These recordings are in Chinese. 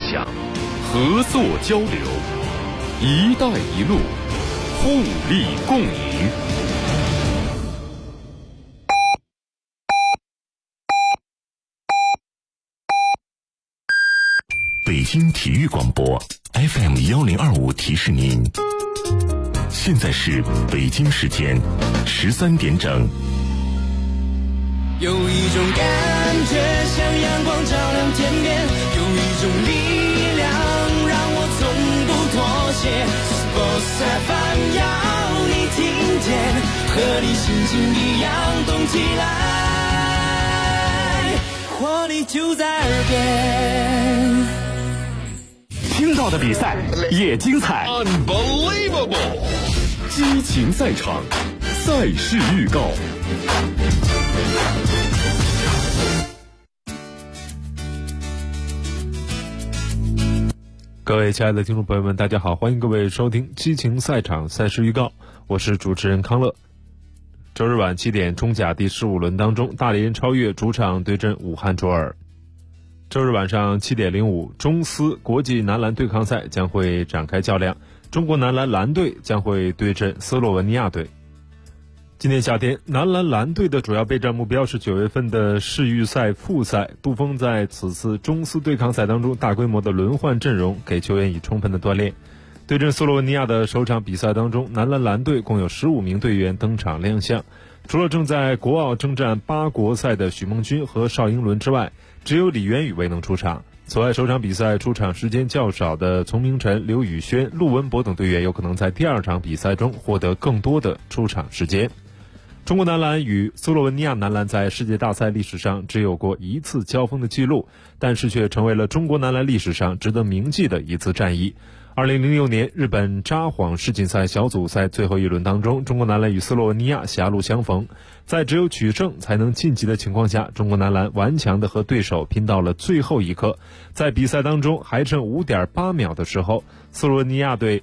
享，合作交流，一带一路，互利共赢。 北京体育广播 FM1025 提示您，现在是北京时间13点整。 有一种感觉像阳光照亮天边，有一种力量让我从不妥协。Sports FM 要你听见，和你心情一样动起来，活力就在耳边。 听到的比赛也精彩 Unbelievable！ 激情赛场，赛事预告。 各位亲爱的听众朋友们，大家好，欢迎各位收听激情赛场赛事预告，我是主持人康乐。周日晚7点，中甲第15轮当中，大连超越主场对阵武汉卓尔。周日晚上7点05，中斯国际男篮对抗赛将会展开较量，中国男篮蓝队将会对阵斯洛文尼亚队。今年夏天，男篮蓝队的主要备战目标是9月份的世预赛复赛。杜锋在此次中斯对抗赛当中大规模的轮换阵容，给球员以充分的锻炼。对阵斯洛文尼亚的首场比赛当中，男篮蓝队共有15名队员登场亮相。除了正在国奥征战8国赛的许梦君和邵英伦之外，只有李渊宇未能出场。此外，首场比赛出场时间较少的丛明晨、刘宇轩、陆文博等队员有可能在第二场比赛中获得更多的出场时间。中国男篮与斯洛文尼亚男篮在世界大赛历史上只有过一次交锋的记录，但是却成为了中国男篮历史上值得铭记的一次战役。2006年日本札幌世锦赛小组赛最后一轮当中，中国男篮与斯洛文尼亚狭路相逢，在只有取胜才能晋级的情况下，中国男篮顽强地和对手拼到了最后一刻。在比赛当中还剩 5.8 秒的时候，斯洛文尼亚队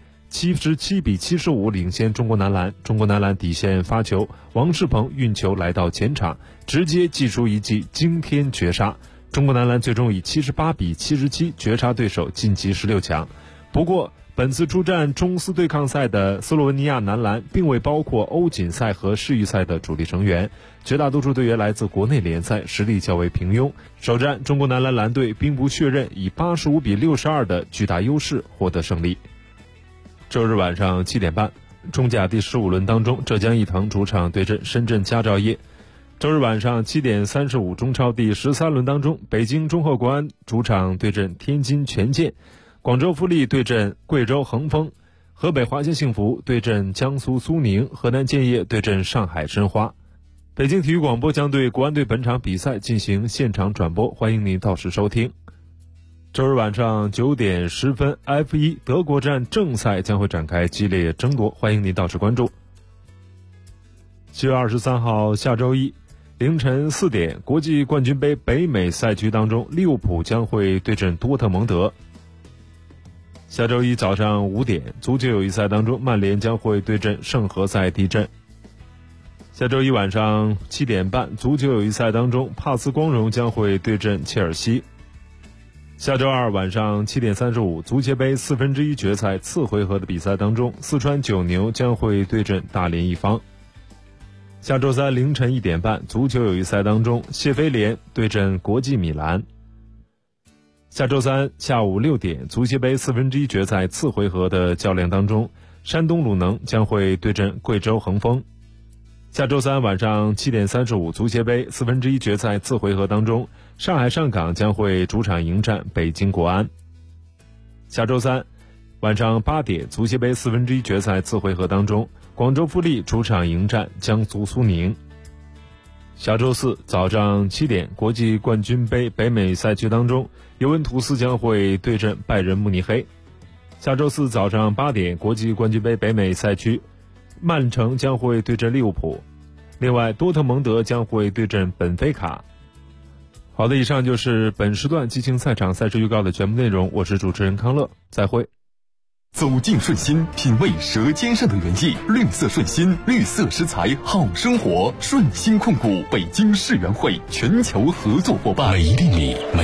77比75领先中国男篮。中国男篮底线发球，王仕鹏运球来到前场，直接击出一记惊天绝杀。中国男篮最终以78比77绝杀对手，晋级16强。不过，本次出战中斯对抗赛的斯洛文尼亚男篮并未包括欧锦赛和世预赛的主力成员，绝大多数队员来自国内联赛，实力较为平庸。首战，中国男篮蓝队兵不血刃，以85比62的巨大优势获得胜利。周日晚上7点半，中甲第15轮当中，浙江毅腾主场对阵深圳佳兆业。周日晚上7点35，中超第13轮当中，北京中赫国安主场对阵天津权健，广州富力对阵贵州恒丰，河北华夏幸福对阵江苏苏宁，河南建业对阵上海申花。北京体育广播将对国安队本场比赛进行现场转播，欢迎您到时收听。周日晚上9点10分 F1 德国站正赛将会展开激烈争夺，欢迎您到时关注。7月23号下周一凌晨4点，国际冠军杯北美赛区当中，利物浦将会对阵多特蒙德。下周一早上5点，足球友谊赛当中，曼联将会对阵圣何塞蒂镇。下周一晚上7点半，足球友谊赛当中，帕斯光荣将会对阵切尔西。下周二晚上7点35，足协杯1/4决赛次回合的比赛当中，四川九牛将会对阵大连一方。下周三凌晨1点半，足球友谊赛当中，谢菲联对阵国际米兰。下周三下午6点，足协杯1/4决赛次回合的较量当中，山东鲁能将会对阵贵州恒丰。下周三晚上7点35，足协杯1/4决赛次回合当中，上海上港将会主场迎战北京国安。下周三晚上8点，足协杯1/4决赛次回合当中，广州富力主场迎战江苏苏宁。下周四早上7点，国际冠军杯北美赛区当中，尤文图斯将会对阵拜仁慕尼黑。下周四早上8点，国际冠军杯北美赛区，曼城将会对阵利物浦。另外，多特蒙德将会对阵本菲卡。好的，以上就是本时段激情赛场赛事预告的全部内容，我是主持人康乐，再会。 走进顺心，品味舌尖上的原意，绿色顺心，绿色食材好生活。顺心控股北京世园会全球合作伙伴，每一粒米，每一滴奶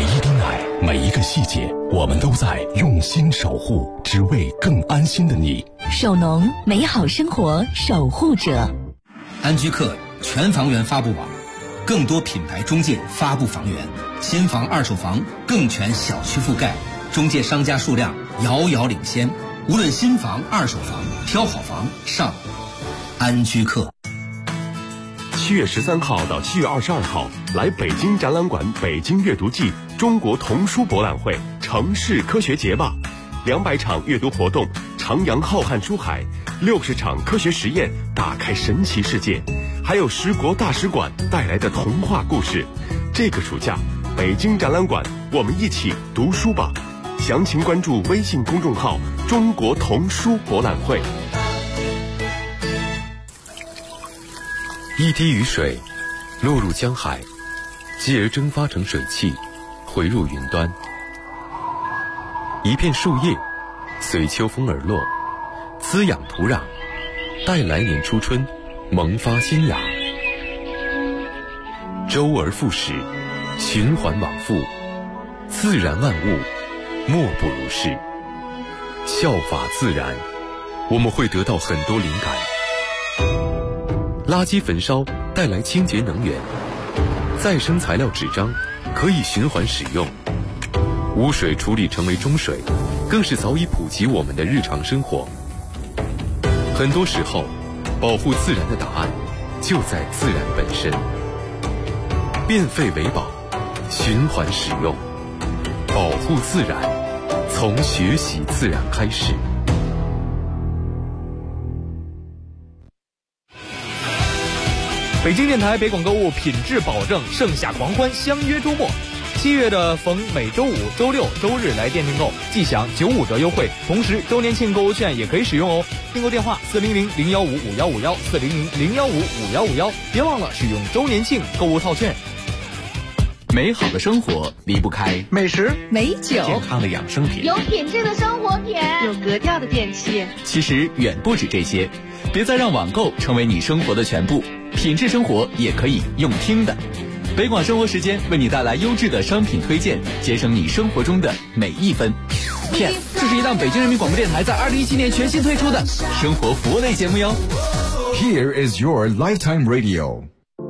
爱，每一个细节，我们都在用心守护，只为更安心的你。 首农，美好生活守护者。 安居客全房源发布网，更多品牌中介发布房源，新房二手房更全小区覆盖，中介商家数量遥遥领先。无论新房二手房，挑好房上安居客。 7月13号到7月22号，来北京展览馆北京阅读季中国童书博览会城市科学节吧，200场阅读活动，徜徉浩瀚书海，60场科学实验，打开神奇世界，还有10国大使馆带来的童话故事。这个暑假，北京展览馆，我们一起读书吧。详情关注微信公众号中国童书博览会。 一滴雨水落入江海，继而蒸发成水汽，回入云端。一片树叶随秋风而落，滋养土壤，待来年初春萌发新芽。周而复始，循环往复，自然万物莫不如是。效法自然，我们会得到很多灵感。垃圾焚烧带来清洁能源，再生材料纸张可以循环使用，污水处理成为中水，更是早已普及我们的日常生活。很多时候，保护自然的答案就在自然本身。变废为宝，循环使用，保护自然，从学习自然开始。 北京电台北广购物品质保证，盛夏狂欢，相约周末。7月的逢每周五、周六、周日来店订购，即享95折优惠，同时周年庆购物券也可以使用哦。订购电话400-015-5151，400-015-5151，别忘了使用周年庆购物套券。 美好的生活离不开美食、 美酒、 健康的养生品， 有品质的生活品， 有格调的电器。 其实远不止这些，别再让网购成为你生活的全部，品质生活也可以用听的。北广生活时间为你带来优质的商品推荐，节省你生活中的每一分。片，这是一档北京人民广播电台在2017年全新推出的生活服务类节目哟。 Here is your lifetime radio。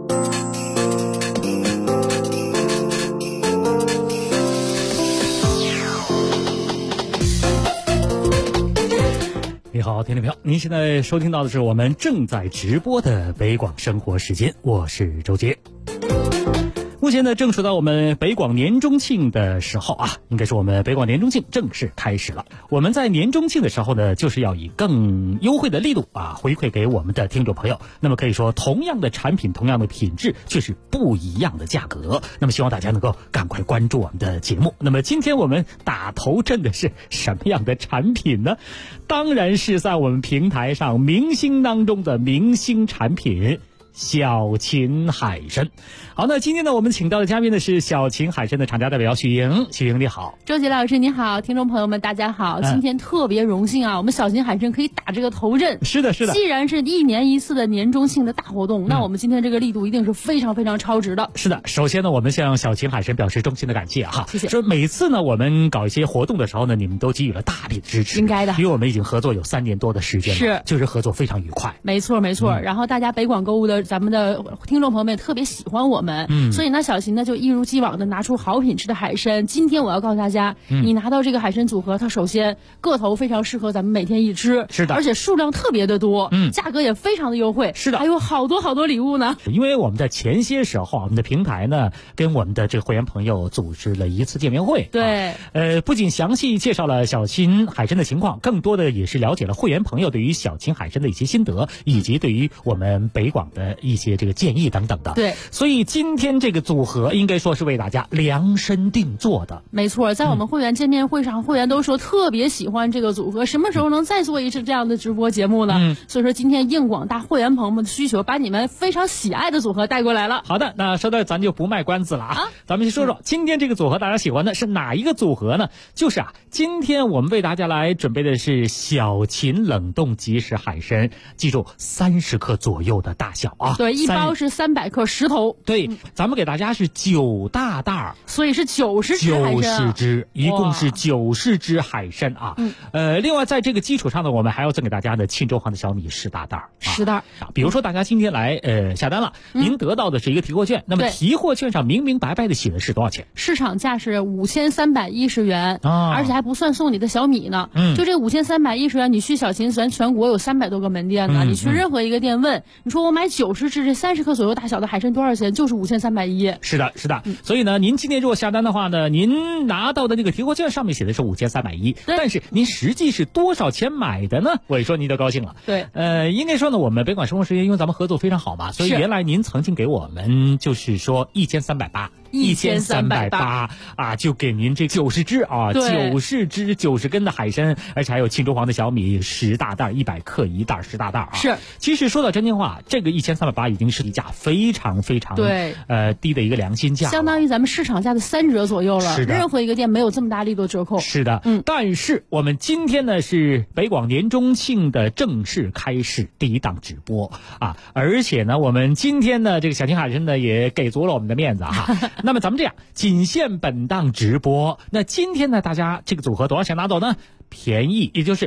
你好，听众朋友，您现在收听到的是我们正在直播的北广生活时间，我是周杰。目前呢，正处到我们北广年中庆的时候啊，应该说我们北广年中庆正式开始了。我们在年中庆的时候呢，就是要以更优惠的力度啊，回馈给我们的听众朋友。那么可以说，同样的产品，同样的品质，却是不一样的价格。那么希望大家能够赶快关注我们的节目。那么今天我们打头阵的是什么样的产品呢？当然是在我们平台上明星当中的明星产品。小秦海参。好，那今天呢，我们请到的嘉宾呢是小秦海参的厂家代表许莹。许莹你好。 周杰老师你好，听众朋友们大家好，今天特别荣幸啊，我们小秦海参可以打这个头阵。 是的是的， 既然是1年1次的年中庆的大活动，那我们今天这个力度一定是非常非常超值的。 是的，首先呢，我们向小秦海参表示衷心的感谢哈， 谢谢。 说每次呢，我们搞一些活动的时候呢，你们都给予了大力的支持， 应该的， 因为我们已经合作有3年多的时间了， 是， 就是合作非常愉快。 没错没错，然后大家北广购物的咱们的听众朋友们也特别喜欢我们，所以呢，小秦呢就一如既往的拿出好品质的海参。今天我要告诉大家，你拿到这个海参组合，它首先个头非常适合咱们每天一吃， 是的， 而且数量特别的多，价格也非常的优惠， 是的， 还有好多好多礼物呢。 因为我们在前些时候，我们的平台呢跟我们的这个会员朋友组织了一次见面会， 对， 不仅详细介绍了小秦海参的情况，更多的也是了解了会员朋友对于小秦海参的一些心得，以及对于我们北广的一些这个建议等等的。 对， 所以今天这个组合应该说是为大家量身定做的。 没错，在我们会员见面会上，会员都说特别喜欢这个组合，什么时候能再做一次这样的直播节目呢？所以说今天应广大会员朋友们的需求，把你们非常喜爱的组合带过来了。 好的，那说到咱就不卖关子了啊，咱们先说说今天这个组合大家喜欢的是哪一个组合呢？就是今天我们为大家来准备的是小秦冷冻即食海参，记住30克左右的大小啊。 对，一包是300克10头。 对，咱们给大家是9大袋儿， 所以是90只海参 90只，一共是90只海参啊。另外在这个基础上呢，我们还要赠给大家的沁州黄的小米10大袋 10袋。 比如说大家今天来下单了，您得到的是一个提货券，那么提货券上明明白白的写的是多少钱？ 市场价是5310元，而且还不算送你的小米呢。就这5310元，你去小秦咱全国有300多个门店呢，你去任何一个店问，你说我买90只这30克左右大小的海参多少钱？就是5310。 是的，是的。所以呢，您今天如果下单的话呢，您拿到的那个提货券上面写的是5310，但是您实际是多少钱买的呢？我一说您就高兴了。 对， 应该说呢，我们北广生活时间因为咱们合作非常好嘛，所以原来您曾经给我们就是说1380啊，就给您这90只啊，90只90根的海参，而且还有沁州黄的小米10大袋，100克一袋10大袋啊。 是， 其实说到真心话，这个1380已经是一价非常非常低的一个良心价， 相当于咱们市场价的3折左右了。 是的， 任何一个店没有这么大力度折扣。 是的，但是我们今天呢是北广年中庆的正式开始第一档直播啊，而且呢我们今天呢这个小秦海参呢也给足了我们的面子哈。那么咱们这样，仅限本档直播。那今天呢大家这个组合多少钱拿走呢？便宜，也就是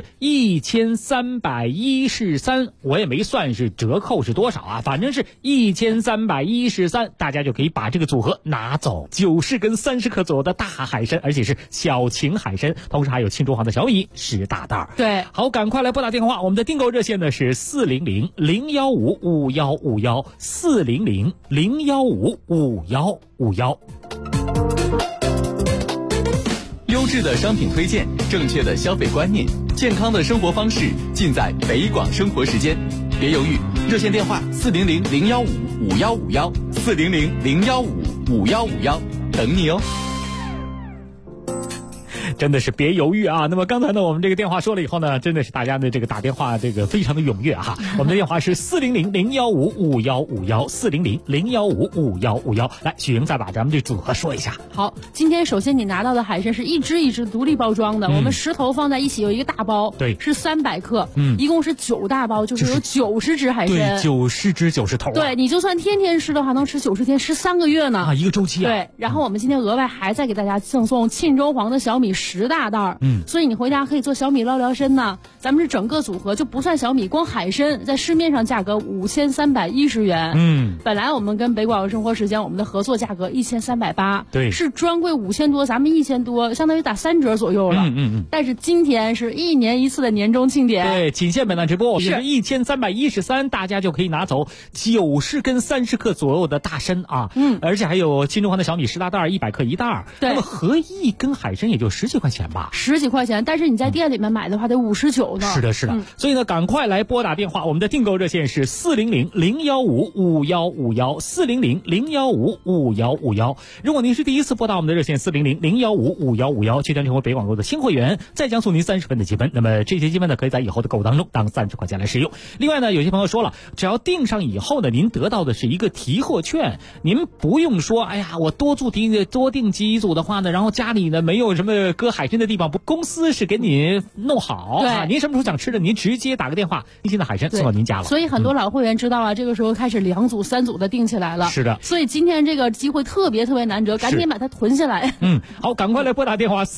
1313，我也没算是折扣是多少啊，反正是1313，大家就可以把这个组合拿走，90根30克左右的大海参，而且是小秦海参，同时还有沁州黄的小米10大袋。 对， 好，赶快来拨打电话，我们的订购热线呢是400-015-5151，400-015-5151。 优质的商品推荐，正确的消费观念，健康的生活方式，尽在北广生活时间。别犹豫，热线电话400-015-5151，400-015-5151，等你哦。 真的是别犹豫啊！那么刚才呢，我们这个电话说了以后呢，真的是大家的这个打电话这个非常的踊跃哈。我们的电话是400-015-5151，400-015-5151。来，许莹再把咱们这组合说一下。 好，今天首先你拿到的海参是一只一只独立包装的，我们10头放在一起有一个大包， 对， 是300克，一共是9大包，就是有90只海参， 对，90只90头。 对，你就算天天吃的话，能吃90天，吃3个月呢啊，一个周期啊。 对，然后我们今天额外还再给大家赠送沁州黄的小米10大袋，所以你回家可以做小米捞辽参呢。咱们是整个组合就不算小米，光海参在市面上价格5310元，本来我们跟北广生活时间我们的合作价格1380， 对， 是专柜5000多，咱们1000多，相当于打3折左右了。但是今天是1年1次的年终庆典， 对，仅限本档直播，是1313，大家就可以拿走90根30克左右的大参啊，而且还有沁州黄的小米10大袋，100克一袋， 对， 那么合一根海参也就10几块钱吧 ，10几块钱，但是你在店里面买的话得59呢。 是的，是的，所以呢，赶快来拨打电话，我们的订购热线是400-015-5151，400-015-5151。如果您是第一次拨打我们的热线400-015-5151，就将成为北广购的新会员，再将送您30分的积分。那么这些积分呢，可以在以后的购物当中当30块钱来使用。另外呢，有些朋友说了，只要订上以后呢，您得到的是一个提货券，您不用说，哎呀，我多订几组的话呢，然后家里呢没有什么搁海参的地方，公司是给你弄好， 对， 您什么时候想吃的，您直接打个电话，新鲜的海参送到您家了。 所以很多老会员知道了，这个时候开始2组3组的订起来了。 是的， 所以今天这个机会特别难得，赶紧把它囤下来。 好，赶快来拨打电话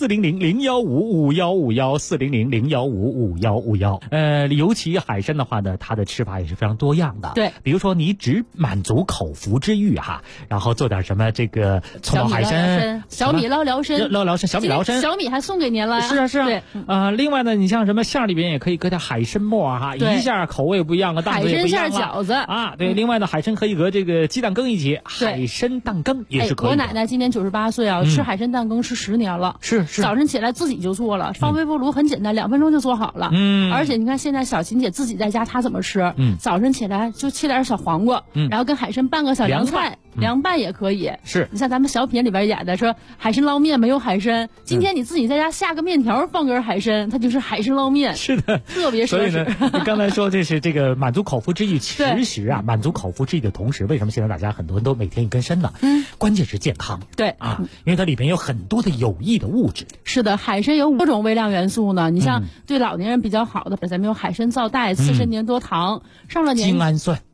400-015-5151，400-015-5151。尤其海参的话呢，它的吃法也是非常多样的。 对， 比如说你只满足口腹之欲哈，然后做点什么这个葱爆海参、 小米捞辽参、 小米辽参， 小米还送给您了。 是啊。 对， 另外呢，你像什么馅里边也可以搁点海参末哈，一下口味不一样了，档次也不一样了。 海参馅饺子啊，对。另外呢，海参可以和这个鸡蛋羹一起，海参蛋羹也是可以的。 我奶奶今年98岁啊，吃海参蛋羹吃10年了。 是。 早晨起来自己就做了，放微波炉很简单，2分钟就做好了。而且你看现在小琴姐自己在家，她怎么吃？早晨起来就切点小黄瓜，然后跟海参拌个小凉菜。凉拌也可以， 是你像咱们小品里边演的说海参捞面没有海参，今天你自己在家下个面条放根海参，它就是海参捞面。 是的， 特别所以呢，你刚才说这是这个满足口腹之欲，其实啊，满足口腹之欲的同时，为什么现在大家很多人都每天一根参呢？关键是健康。 对啊，因为它里边有很多的有益的物质。 是的，海参有5种微量元素呢。你像对老年人比较好的，咱们有海参皂带、刺参粘多糖，上了年精氨酸。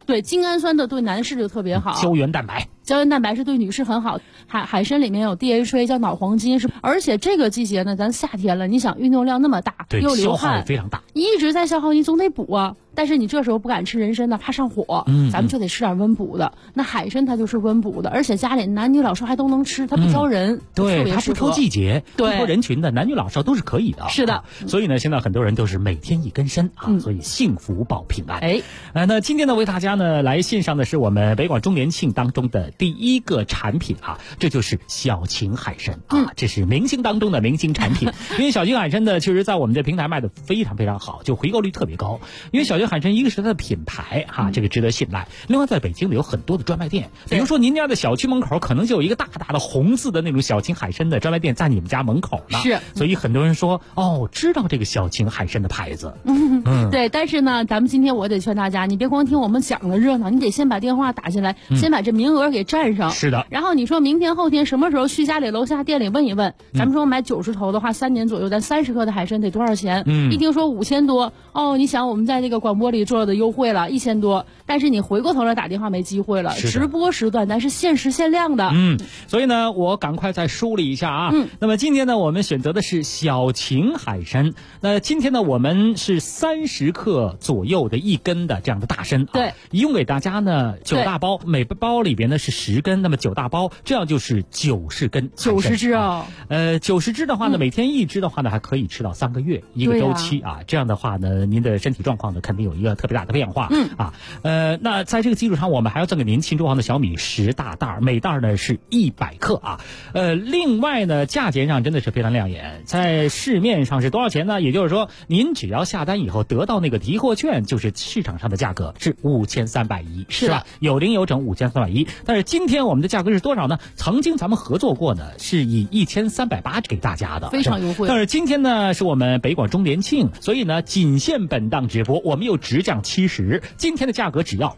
对，精氨酸的对男士就特别好。 胶原蛋白。 胶原蛋白是对女士很好，海参里面有 DHA 叫脑黄金，而且这个季节呢，咱夏天了，你想运动量那么大，又流汗， 消耗非常大， 你一直在消耗，你总得补啊。但是你这时候不敢吃人参呢，怕上火，咱们就得吃点温补的。那海参它就是温补的，而且家里男女老少还都能吃，它不挑人， 对，它不挑季节，不挑人群的，男女老少都是可以的。 是的， 所以呢，现在很多人都是每天一根参啊，所以幸福保平安。那今天呢，为大家呢来献上的是我们北广周年庆当中的第一个产品啊，这就是小秦海参啊，这是明星当中的明星产品。因为小秦海参呢，确实在我们这平台卖的非常非常好，就回购率特别高。因为小秦海参一个是它的品牌哈，这个值得信赖。另外，在北京呢有很多的专卖店，比如说您家的小区门口可能就有一个大大的红字的那种小秦海参的专卖店在你们家门口呢。 是， 所以很多人说知道这个小秦海参的牌子。 对，但是呢，咱们今天我得劝大家，你别光听我们讲的热闹，你得先把电话打进来，先把这名额给占上。 是的。 然后你说明天后天什么时候去家里楼下店里问一问，咱们说买90头的话，3年左右，咱30克的海参得多少钱？一听说5000多，你想我们在这个广播里做的优惠了1000多，但是你回过头来打电话没机会了。直播时段咱是限时限量的。 所以呢，我赶快再梳理一下啊。那么今天呢，我们选择的是小秦海参。那今天呢，我们是30克左右的一根的这样的大参。 对， 一共给大家呢9大包，每包里边呢是10根，那么9大包，这样就是90根 ，90支啊。 90支的话呢，每天1支的话呢，还可以吃到3个月一个周期啊。这样的话呢，您的身体状况呢肯定有一个特别大的变化。那在这个基础上，我们还要赠给您庆州行的小米10大袋，每袋呢是100克啊。另外呢，价钱上真的是非常亮眼，在市面上是多少钱呢？也就是说，您只要下单以后得到那个提货券，就是市场上的价格是5310，是吧？有零有整5310。但是今天我们的价格是多少呢？曾经咱们合作过呢，是以1380给大家的， 非常优惠。 但是今天呢，是我们北广周年庆，所以呢，仅限本档直播，我们又直降70，今天的价格只要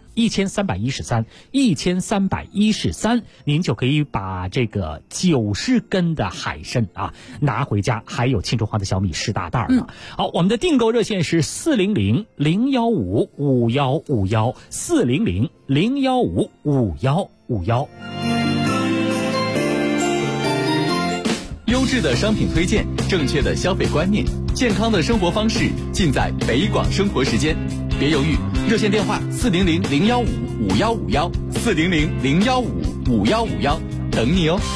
1313，您就可以把这个90根的海参啊拿回家，还有庆州行的小米10大袋呢。好，我们的订购热线是400-015-5151，400-015-5151。 优质的商品推荐，正确的消费观念，健康的生活方式，尽在北广生活时间。别犹豫，热线电话400-015-5151，400-015-5151，等你哦。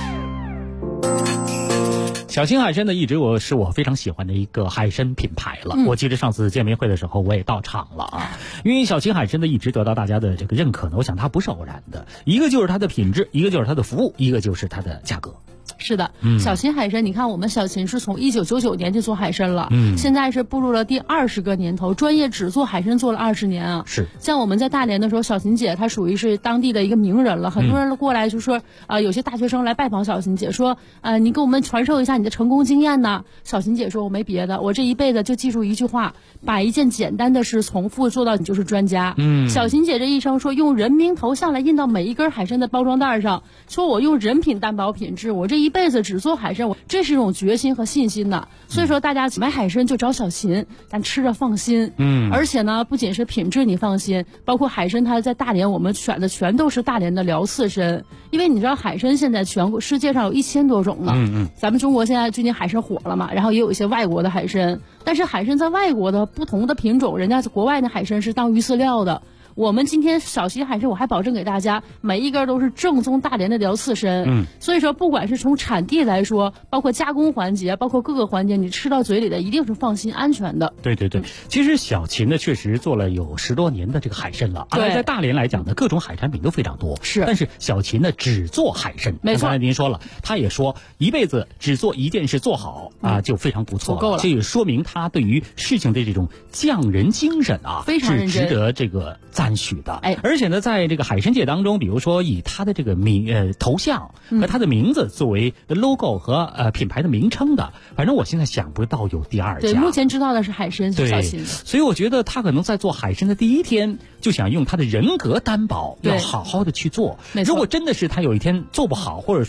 小秦海参呢，一直是我非常喜欢的一个海参品牌了。我记得上次见面会的时候，我也到场了啊。因为小秦海参呢，一直得到大家的这个认可呢，我想它不是偶然的，一个就是它的品质，一个就是它的服务，一个就是它的价格。 是的，小秦海参，你看我们小秦是从1999年就做海参了，现在是步入了第20个年头，专业只做海参做了20年啊。 是， 像我们在大连的时候，小秦姐她属于是当地的一个名人了，很多人过来就说有些大学生来拜访小秦姐，说你给我们传授一下你的成功经验呢。小秦姐说，我没别的，我这一辈子就记住一句话，把一件简单的事重复做到你就是专家。小秦姐这一生说，用人名头像来印到每一根海参的包装袋上，说我用人品担保品质，我这一辈子只做海参，这是一种决心和信心的。所以说大家买海参就找小秦，咱吃着放心。而且呢，不仅是品质你放心，包括海参它在大连我们选的全都是大连的辽刺参，因为你知道海参现在全国世界上有1000多种呢。咱们中国现在最近海参火了嘛，然后也有一些外国的海参，但是海参在外国的不同的品种，人家国外的海参是当鱼饲料的。我们今天小秦海参，我还保证给大家每一根都是正宗大连的辽刺参。所以说不管是从产地来说，包括加工环节，包括各个环节，你吃到嘴里的一定是放心安全的。 对，其实小秦呢确实做了有10多年的这个海参了。在大连来讲呢，各种海产品都非常多。 是， 但是小秦呢只做海参。 没错， 刚才您说了，他也说一辈子只做一件事做好啊，就非常不错了，够了。这也说明他对于事情的这种匠人精神啊， 非常认真， 是值得这个赞许的。而且呢，在这个海参界当中，比如说以他的这个头像和他的名字作为 logo 和品牌的名称的，反正我现在想不到有第2家。 对，目前知道的是海参是小秦的。 所以我觉得他可能在做海参的第一天就想用他的人格担保，要好好的去做。如果真的是他有一天做不好，或者说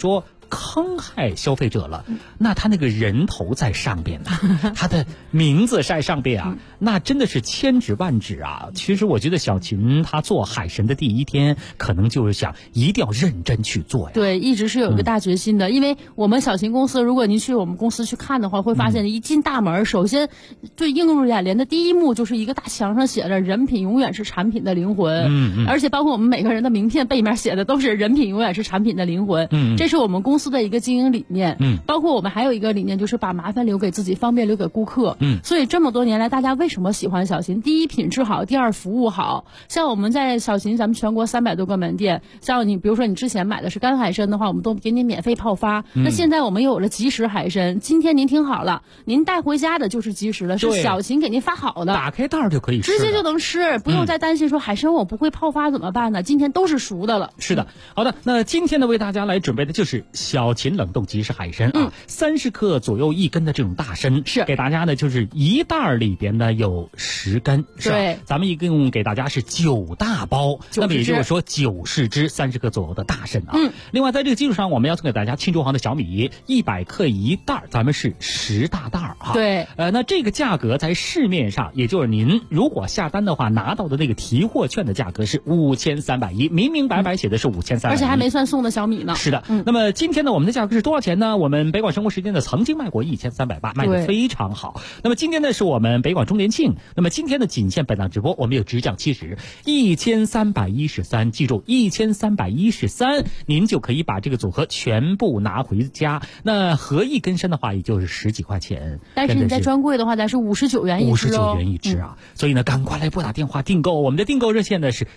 坑害消费者了，那他那个人头在上边呢，他的名字在上边啊，那真的是千指万指啊。其实我觉得小秦他做海神的第一天，可能就是想一定要认真去做呀。 对，一直是有一个大决心的，因为我们小秦公司，如果您去我们公司去看的话，会发现一进大门，首先最映入眼帘的第一幕就是一个大墙上写着"人品永远是产品的灵魂"，而且包括我们每个人的名片背面写的都是"人品永远是产品的灵魂"，这是我们公司的一个经营理念。包括我们还有一个理念，就是把麻烦留给自己，方便留给顾客。所以这么多年来，大家为什么喜欢小秦？第一，品质好；第二，服务好。像我们在小秦，咱们全国300多个门店，像你比如说你之前买的是干海参的话，我们都给你免费泡发。那现在我们又有了即食海参，今天您听好了，您带回家的就是即食的，是小秦给您发好的， 打开袋儿就可以吃， 直接就能吃，不用再担心说海参我不会泡发怎么办呢？今天都是熟的了。 是的，好的，那今天呢为大家来准备的就是小秦冷冻即食海参啊，30克左右1根的这种大参，是给大家呢就是一袋里边呢有10根，是吧？ 对， 咱们一共给大家是9大包，那么也就是说90只30克左右的大参啊。另外在这个基础上，我们要送给大家庆州行的小米100克一袋，咱们是10大袋啊。 对， 那这个价格在市面上，也就是您如果下单的话拿到的那个提货券的价格是5310，明明白白写的是5310， 而且还没算送的小米呢。 是的，那么今天呢，我们的价格是多少钱呢？我们北广生活时间呢曾经卖过1380，卖得非常好。那么今天呢是我们北广周年庆，那么今天的仅限本档直播，我们有直降70，1313，记住1313，您就可以把这个组合全部拿回家。那合一根参的话，也就是10几块钱。 但是你在专柜的话，咱是59元一只哦。 59元一只啊，所以呢，赶快来拨打电话订购。我们的订购热线呢是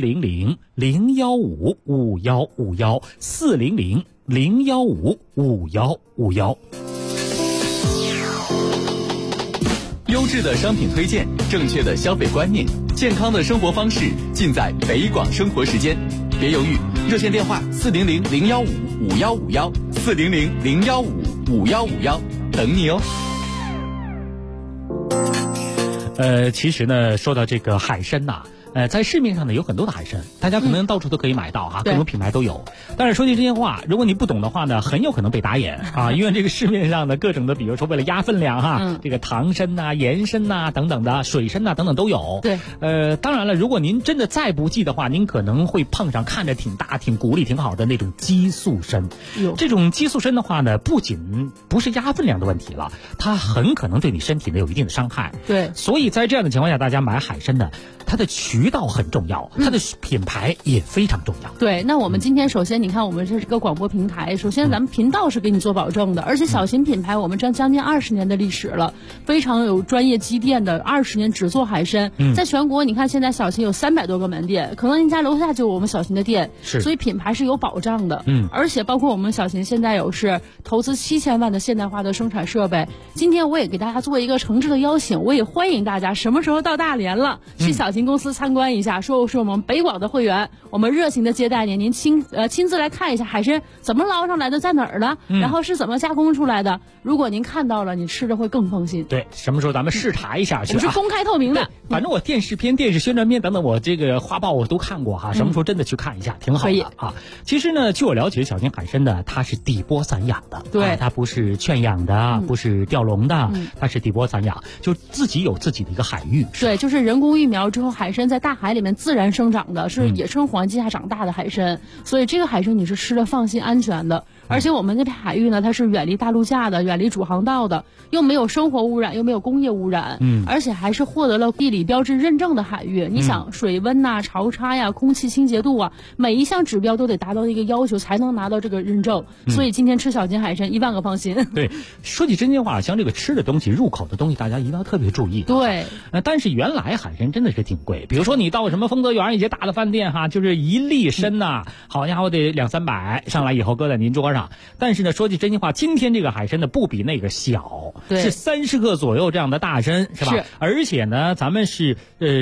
400-015-5151，400-015-5151。 优质的商品推荐，正确的消费观念，健康的生活方式，尽在北广生活时间。别犹豫，热线电话400-015-5151，400-015-5151，等你哦。 其实呢，说到这个海参呐，在市面上呢有很多的海参，大家可能到处都可以买到哈，各种品牌都有。但是说句真心话，如果你不懂的话呢，很有可能被打眼啊，因为这个市面上的各种的，比如说为了压分量哈，这个糖参呐、盐参呐等等的，水参呐等等都有。 对， 当然了，如果您真的再不济的话，您可能会碰上看着挺大、挺骨力挺好的那种激素参。这种激素参的话呢，不仅不是压分量的问题了，它很可能对你身体呢有一定的伤害。 对， 所以在这样的情况下，大家买海参呢，它的渠道很重要，它的品牌也非常重要。 对，那我们今天首先你看，我们这是个广播平台，首先咱们频道是给你做保证的，而且小秦品牌我们将近20年的历史了，非常有专业积淀的，20年只做海参。在全国你看现在小秦有300多个门店，可能您家楼下就有我们小秦的店，所以品牌是有保障的。而且包括我们小秦现在有是投资7000万的现代化的生产设备。今天我也给大家做一个诚挚的邀请，我也欢迎大家什么时候到大连了，去小秦公司参观一下，说是我们北广的会员，我们热情的接待您，您亲自来看一下海参怎么捞上来的，在哪儿的，然后是怎么加工出来的。如果您看到了，你吃着会更放心。 对，什么时候咱们视察一下去？ 我们是公开透明的。 反正我电视片、电视宣传片等等，我这个画报我都看过哈。什么时候真的去看一下，挺好的啊。其实呢，据我了解，小秦海参呢，它是底波散养的， 对， 它不是圈养的，不是钓笼的，它是底波散养，就自己有自己的一个海域。 对，就是人工育苗之后，海参在大海里面自然生长的，是野生环境下长大的海参，所以这个海参你是吃的放心安全的。而且我们这片海域呢，它是远离大陆架的，远离主航道的，又没有生活污染，又没有工业污染，而且还是获得了地理标志认证的海域。你想水温呐、潮差呀、空气清洁度啊，每一项指标都得达到一个要求才能拿到这个认证。所以今天吃小秦海参1万个放心。 对，说起真心话，像这个吃的东西、入口的东西，大家一定要特别注意。 对， 但是原来海参真的是挺贵，比如说你到什么丰泽园一些大的饭店哈，就是1粒参呐，好家伙得200-300，上来以后搁在您桌上。但是呢，说句真心话，今天这个海参呢不比那个小，是30克左右这样的大参，是吧？而且呢，咱们是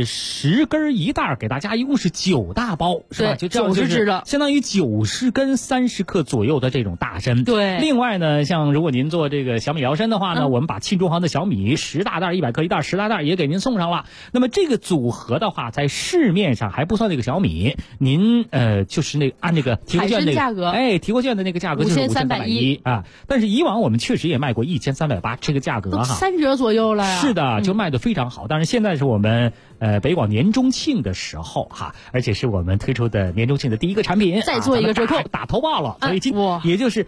10根一袋，给大家一共是9大包，是吧？就这样 90只的， 相当于90根30克左右的这种大参。 对。 另外呢，像如果您做这个小米摇参的话呢，我们把庆州行的小米10大袋100克一袋10大袋也给您送上了。那么这个组合合的话，在市面上还不算那个小米，您就是按那个提货券那个价格， 提货券的那个价格就是5310啊。但是以往我们确实也卖过1380，这个价格哈 3折左右了呀。 是的，就卖得非常好。但是现在是我们北广年中庆的时候哈，而且是我们推出的年中庆的第一个产品， 再做一个折扣， 打头报了，所以也就是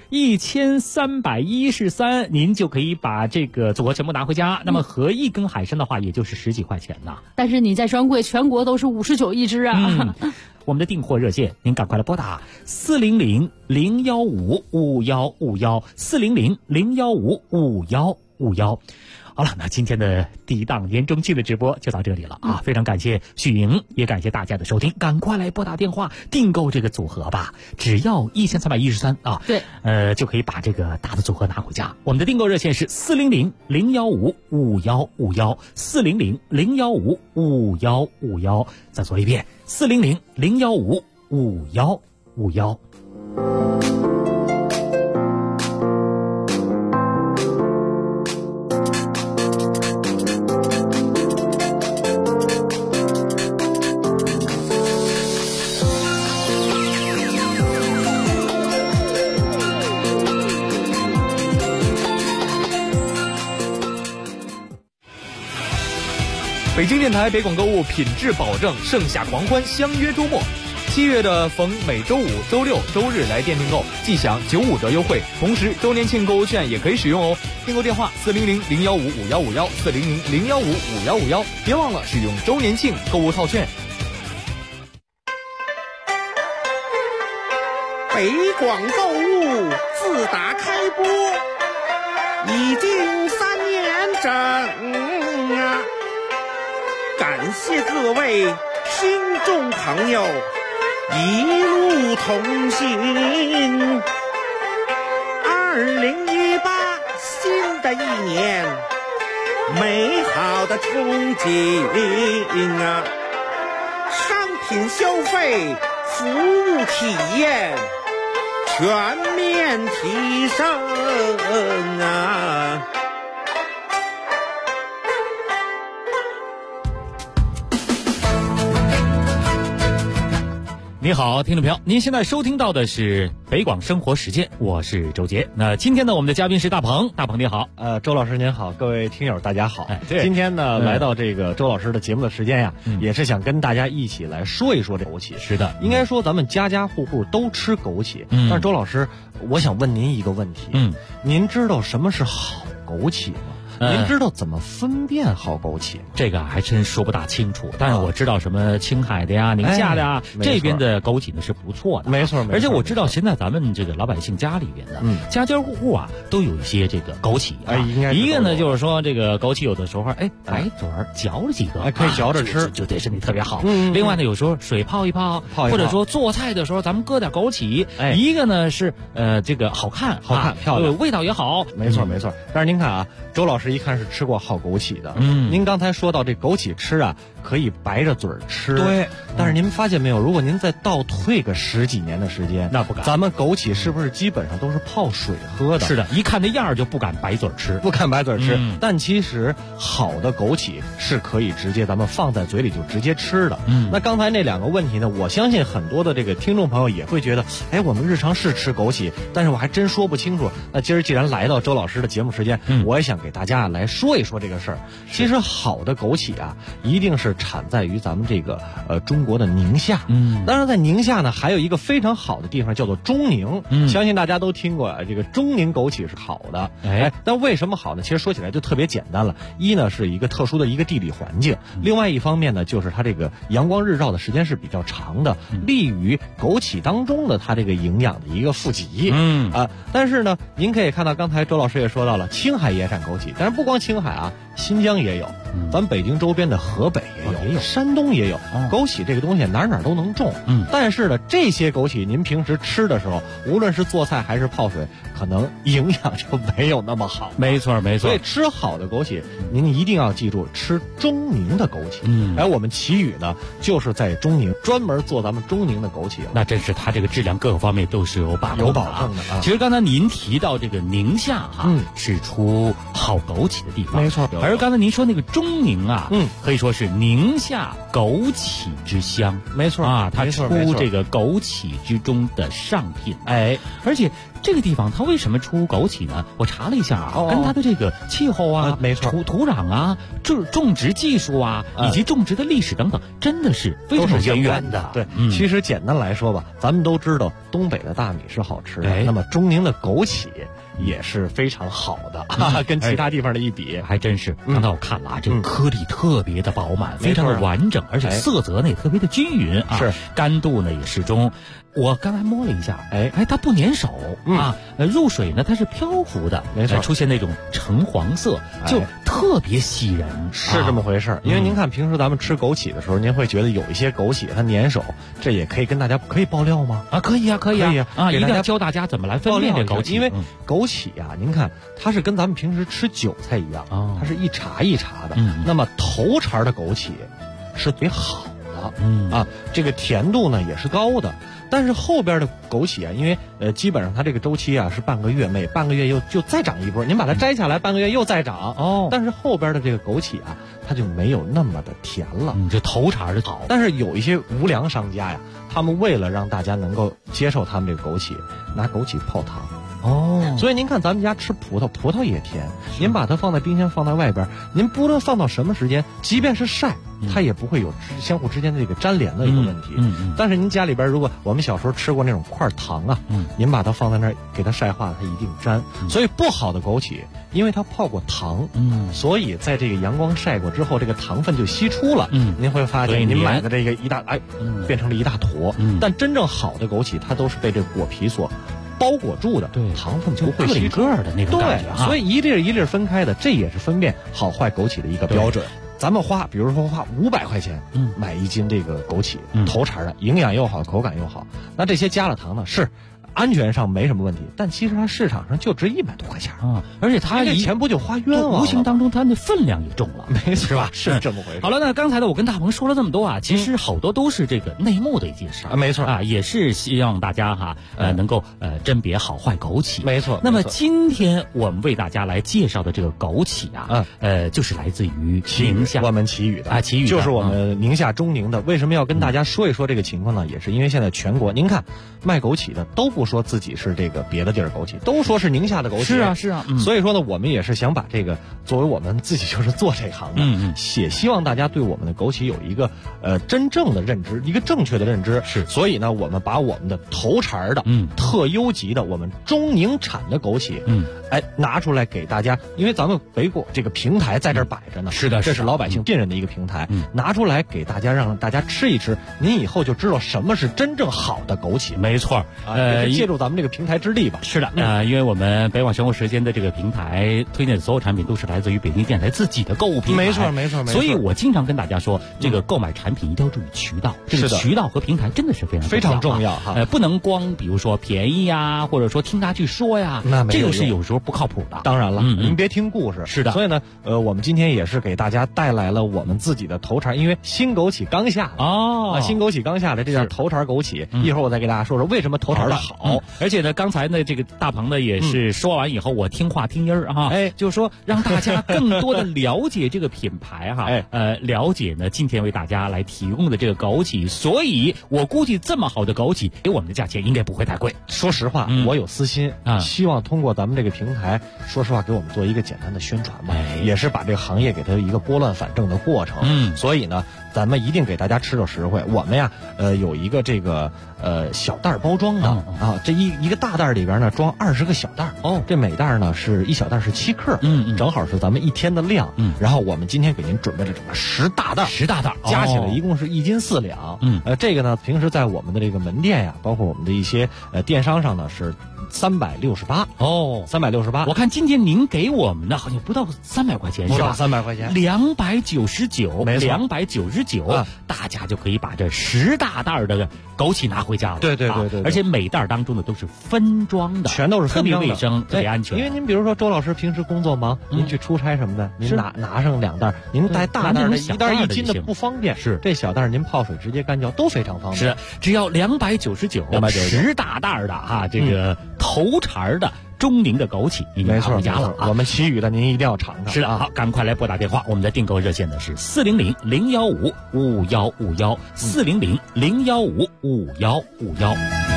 1313，您就可以把这个组合全部拿回家。那么合一根海参的话，也就是10几块钱呐。 但是你在专柜全国都是59一只啊。 我们的订货热线，您赶快来拨打400-015-5151，400-015-5151。好了，那今天的第一档年中庆的直播就到这里了啊！非常感谢许莹，也感谢大家的收听，赶快来拨打电话订购这个组合吧，只要1313啊！ 对， 就可以把这个大的组合拿回家。我们的订购热线是400-015-5151，400-015-5151。再说一遍，400-015-5151。 北京电台北广购物品质保证，盛夏狂欢，相约周末。7月的逢每周五、周六、周日来店订购，即享95折优惠，同时周年庆购物券也可以使用哦。订购电话400-015-5151，400-015-5151，别忘了使用周年庆购物套券。 北广购物自打开播已经3年整啊！感谢各位听众朋友一路同行。2018新的一年，美好的憧憬啊！商品消费、服务体验全面提升啊！ 你好，听众朋友，您现在收听到的是北广生活时间，我是周杰。那今天呢，我们的嘉宾是大鹏，大鹏你好。 周老师您好，各位听友大家好。今天呢，来到这个周老师的节目的时间呀，也是想跟大家一起来说一说这枸杞。 是的， 应该说咱们家家户户都吃枸杞。但是周老师，我想问您一个问题。您知道什么是好枸杞吗？您知道怎么分辨好枸杞？ 这个还真说不大清楚，但是我知道什么青海的呀、宁夏的呀，这边的枸杞呢是不错的， 没错。 而且我知道现在咱们这个老百姓家里边的，家家户户啊都有一些这个枸杞啊。一个呢就是说这个枸杞有的时候白嘴儿嚼了几个， 可以嚼着吃， 就对身体特别好。另外呢，有时候水泡一泡，或者说做菜的时候咱们搁点枸杞。一个呢是这个好看漂亮，味道也好。 没错。但是您看啊，周老师一看是吃过好枸杞的。您刚才说到这枸杞吃啊，可以白着嘴儿吃。 对。 但是您发现没有，如果您再倒退个10几年的时间， 那不敢。 咱们枸杞是不是基本上都是泡水喝的？ 是的，一看那样就不敢白嘴吃。 但其实好的枸杞是可以直接咱们放在嘴里就直接吃的。那刚才那2个问题呢，我相信很多的这个听众朋友也会觉得，我们日常是吃枸杞，但是我还真说不清楚。那今儿既然来到周老师的节目时间，我也想给大家来说一说这个事儿。其实好的枸杞啊，一定是产在于咱们这个中国的宁夏。当然在宁夏呢，还有一个非常好的地方叫做中宁。相信大家都听过这个中宁枸杞是好的。但为什么好呢？其实说起来就特别简单了。一呢是一个特殊的一个地理环境，另外一方面呢就是它这个阳光日照的时间是比较长的，利于枸杞当中的它这个营养的一个富集。但是呢，您可以看到刚才周老师也说到了，青海也产枸杞，但是不光青海啊，新疆也有，咱北京周边的河北也有，山东也有。枸杞这个东西哪都能种。但是呢，这些枸杞您平时吃的时候，无论是做菜还是泡水，可能营养就没有那么好。 没错。 所以吃好的枸杞，您一定要记住吃中宁的枸杞。我们祁宇呢，就是在中宁专门做咱们中宁的枸杞。 那真是它这个质量各个方面都是有保证的。其实刚才您提到这个宁夏是出好枸杞的地方， 没错。 而刚才您说那个中中宁啊，可以说是宁夏枸杞之乡。 没错啊，它没错出这个枸杞之中的上品。而且这个地方它为什么出枸杞呢？我查了一下啊，跟它的这个气候啊， 没错， 土壤啊，种植技术啊，以及种植的历史等等，真的是非常有渊源的。 对，其实简单来说吧，咱们都知道东北的大米是好吃的，那么中宁的枸杞也是非常好的，跟其他地方的一比， 还真是。刚才我看了啊，这个颗粒特别的饱满，非常的完整，而且色泽呢也特别的均匀啊， 是干度呢也适中。我刚才摸了一下，它不粘手啊，入水呢它是漂浮的， 没错， 出现那种橙黄色，就特别吸人， 是这么回事。因为您看平时咱们吃枸杞的时候，您会觉得有一些枸杞它粘手，这也可以跟大家可以爆料吗？ 啊，可以啊，可以啊， 啊， 一定要教大家怎么来分辨这枸杞， 因为枸杞啊，您看它是跟咱们平时吃韭菜一样，它是一茬一茬的，那么头茬的枸杞是最好的，啊，这个甜度呢也是高的。但是后边的枸杞啊，因为基本上它这个周期啊是半个月，每半个月就再长一波，您把它摘下来，半个月又再长。但是后边的这个枸杞啊，它就没有那么的甜了。 这头茬的好。 但是有一些无良商家呀，他们为了让大家能够接受他们这个枸杞，拿枸杞泡汤。所以您看咱们家吃葡萄也甜，您把它放在冰箱放在外边，您不论放到什么时间，即便是晒，它也不会有相互之间的这个粘连的一个问题。但是您家里边如果我们小时候吃过那种块糖啊，您把它放在那儿给它晒化，它一定粘。所以不好的枸杞，因为它泡过糖，所以在这个阳光晒过之后，这个糖分就析出了。您会发现您买的这个变成了一大坨。但真正好的枸杞，它都是被这果皮所包裹住的， 对， 糖分不会吸个的那种感觉， 所以一粒一粒分开的，这也是分辨好坏枸杞的一个标准。咱们比如说花500块钱，买一斤这个枸杞，头茬的，营养又好，口感又好，那这些加了糖呢，是安全上没什么问题，但其实它市场上就值100多块钱啊，而且它这钱不就花冤枉了？ 无形当中它的分量也重了， 没错， 是吧？ 是这么回事。 好了，那刚才呢，我跟大鹏说了这么多啊，其实好多都是这个内幕的一件事啊，没错啊，也是希望大家能够甄别好坏枸杞， 没错。 那么今天我们为大家来介绍的这个枸杞啊，就是来自于宁夏， 我们祁宇的啊，祁宇就是我们宁夏中宁的。为什么要跟大家说一说这个情况呢？也是因为现在全国，您看卖枸杞的都不说自己是这个别的地儿枸杞，都说是宁夏的枸杞。 是啊，是啊。 所以说呢，我们也是想把这个作为我们自己就是做这行的，也希望大家对我们的枸杞有一个真正的认知，一个正确的认知。 是。 所以呢，我们把我们的头茬的，特优级的我们中宁产的枸杞，拿出来给大家，因为咱们北果这个平台在这儿摆着呢， 是的， 这是老百姓信任的一个平台，拿出来给大家，让大家吃一吃，您以后就知道什么是真正好的枸杞。 没错， 借助咱们这个平台之力吧。 是的，因为我们北广生活时间的这个平台推荐的所有产品都是来自于北京电台自己的购物平台， 没错，没错，没错。 所以我经常跟大家说，这个购买产品一定要注意渠道，这个渠道和平台真的是非常重要哈。 不能光比如说便宜呀，或者说听他去说呀，这个是有时候不靠谱的。 当然了，您别听故事。 是的。 所以呢，我们今天也是给大家带来了我们自己的头茬，因为新枸杞刚下新枸杞刚下来，这叫头茬枸杞。一会儿我再给大家说说为什么头茬的好。 而且呢，刚才呢这个大鹏呢也是说完以后，我听话听音儿哈，就是说让大家更多的了解这个品牌哈，了解呢今天为大家来提供的这个枸杞，所以我估计这么好的枸杞给我们的价钱应该不会太贵。 说实话，我有私心希望通过咱们这个平台，说实话给我们做一个简单的宣传吧，也是把这个行业给它一个拨乱反正的过程。所以呢，咱们一定给大家吃到实惠。我们呀，有一个这个小袋包装的这一个大袋里边呢装20个小袋这每袋呢是1小袋是7克，正好是咱们1天的量。然后我们今天给您准备了整个10大袋，加起来一共是1斤4两。这个呢平时在我们的这个门店呀，包括我们的一些电商上呢是368 368。 我看今天您给我们的好像不到300块钱，是吧 ？300块钱 ，299， 没错 ，299，大家就可以把这10大袋的枸杞拿回家了。 对， 而且每袋当中的都是分装的， 全都是分装的， 特别卫生，特别安全。 因为您比如说周老师平时工作忙，您去出差什么的，您拿上2袋，您带大袋的1袋1斤的不方便， 是这小袋您泡水直接干嚼都非常方便。 是，只要299，10大袋的这个头茬的中宁的枸杞，已经拿回家了啊。 我们其余的您一定要尝尝。 是的，好，赶快来拨打电话，我们的订购热线呢是400-015-5151，400-015-5151。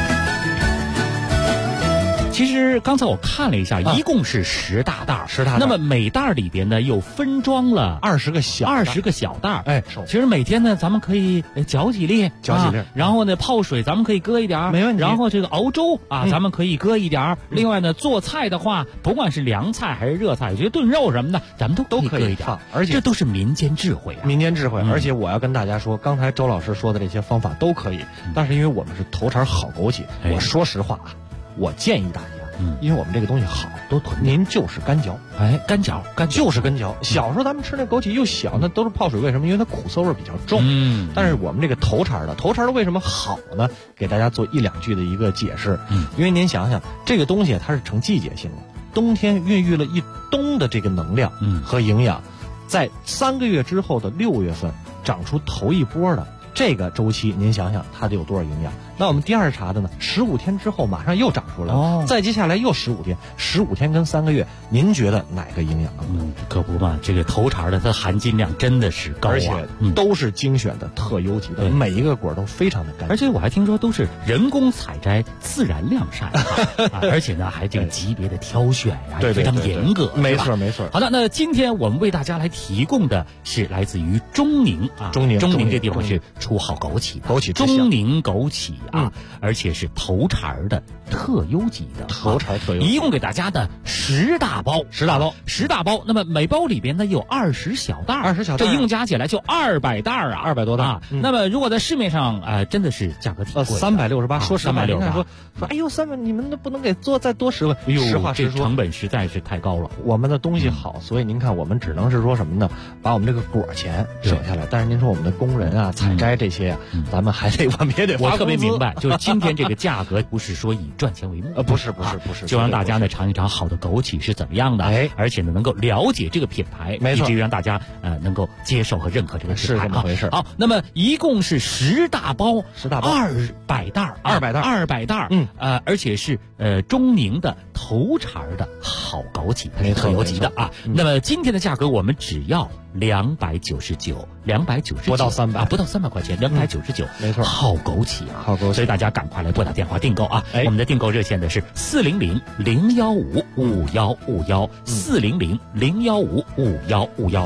其实刚才我看了一下，一共是10大袋，10大袋。那么每袋里边呢又分装了 20个小袋。 哎， 其实每天呢咱们可以搅几粒，然后呢泡水咱们可以搁一点， 没问题。 然后这个熬粥啊，咱们可以搁一点。另外呢做菜的话，不管是凉菜还是热菜，我觉得炖肉什么的，咱们都可以搁一点。 而且这都是民间智慧啊， 民间智慧。而且我要跟大家说，刚才周老师说的这些方法都可以，但是因为我们是头茬好枸杞，我说实话啊。我建议大家，因为我们这个东西好， 多囤， 您就是干嚼， 干嚼， 就是干嚼。小时候咱们吃那枸杞又小，那都是泡水，为什么？因为它苦涩味比较重。但是我们这个头茬的为什么好呢？给大家做1-2句的一个解释。因为您想想，这个东西它是成季节性的，冬天孕育了一冬的这个能量和营养，在3个月之后的6月份长出头一波的。这个周期，您想想它得有多少营养？那我们第二茬的呢？15天之后马上又长出来了，再接下来又15天，15天跟3个月，您觉得哪个营养更多？ 可不嘛，这个头茬的它含金量真的是高啊， 而且都是精选的特优级的，每一个果都非常的干净。 而且我还听说都是人工采摘、自然晾晒，而且呢还这个级别的挑选呀，非常严格。 没错。 好的，那今天我们为大家来提供的是来自于中宁啊，中宁这地方是出好枸杞的，中宁枸杞啊，而且是头茬的特优级的， 头茬特优， 一共给大家的10大包。那么每包里边呢有20小袋，这一共加起来就200袋啊 ，200多袋。 那么如果在市面上真的是价格挺贵 ，368。说实话， 368 说哎呦，300你们不能给做再多10个？实话实说， 这成本实在是太高了。 我们的东西好，所以您看我们只能是说什么呢？把我们这个果钱省下来。但是您说我们的工人啊、采摘这些啊，咱们还得我们也得。 我特别明白，就是今天这个价格不是说以赚钱为目， 不是， 就让大家呢尝一尝好的枸杞是怎么样的，而且呢能够了解这个品牌，以至于让大家能够接受和认可这个品牌， 是这么回事。 好，那么一共是10大包，200袋，200袋，而且是中宁的头茬的好枸杞，它是特优级的啊。那么今天的价格我们只要299， 不到300， 不到300块钱，299， 没错， 好枸杞啊， 好枸杞， 所以大家赶快来拨打电话订购啊！我们的订购热线呢是400-015-5151，400-015-5151。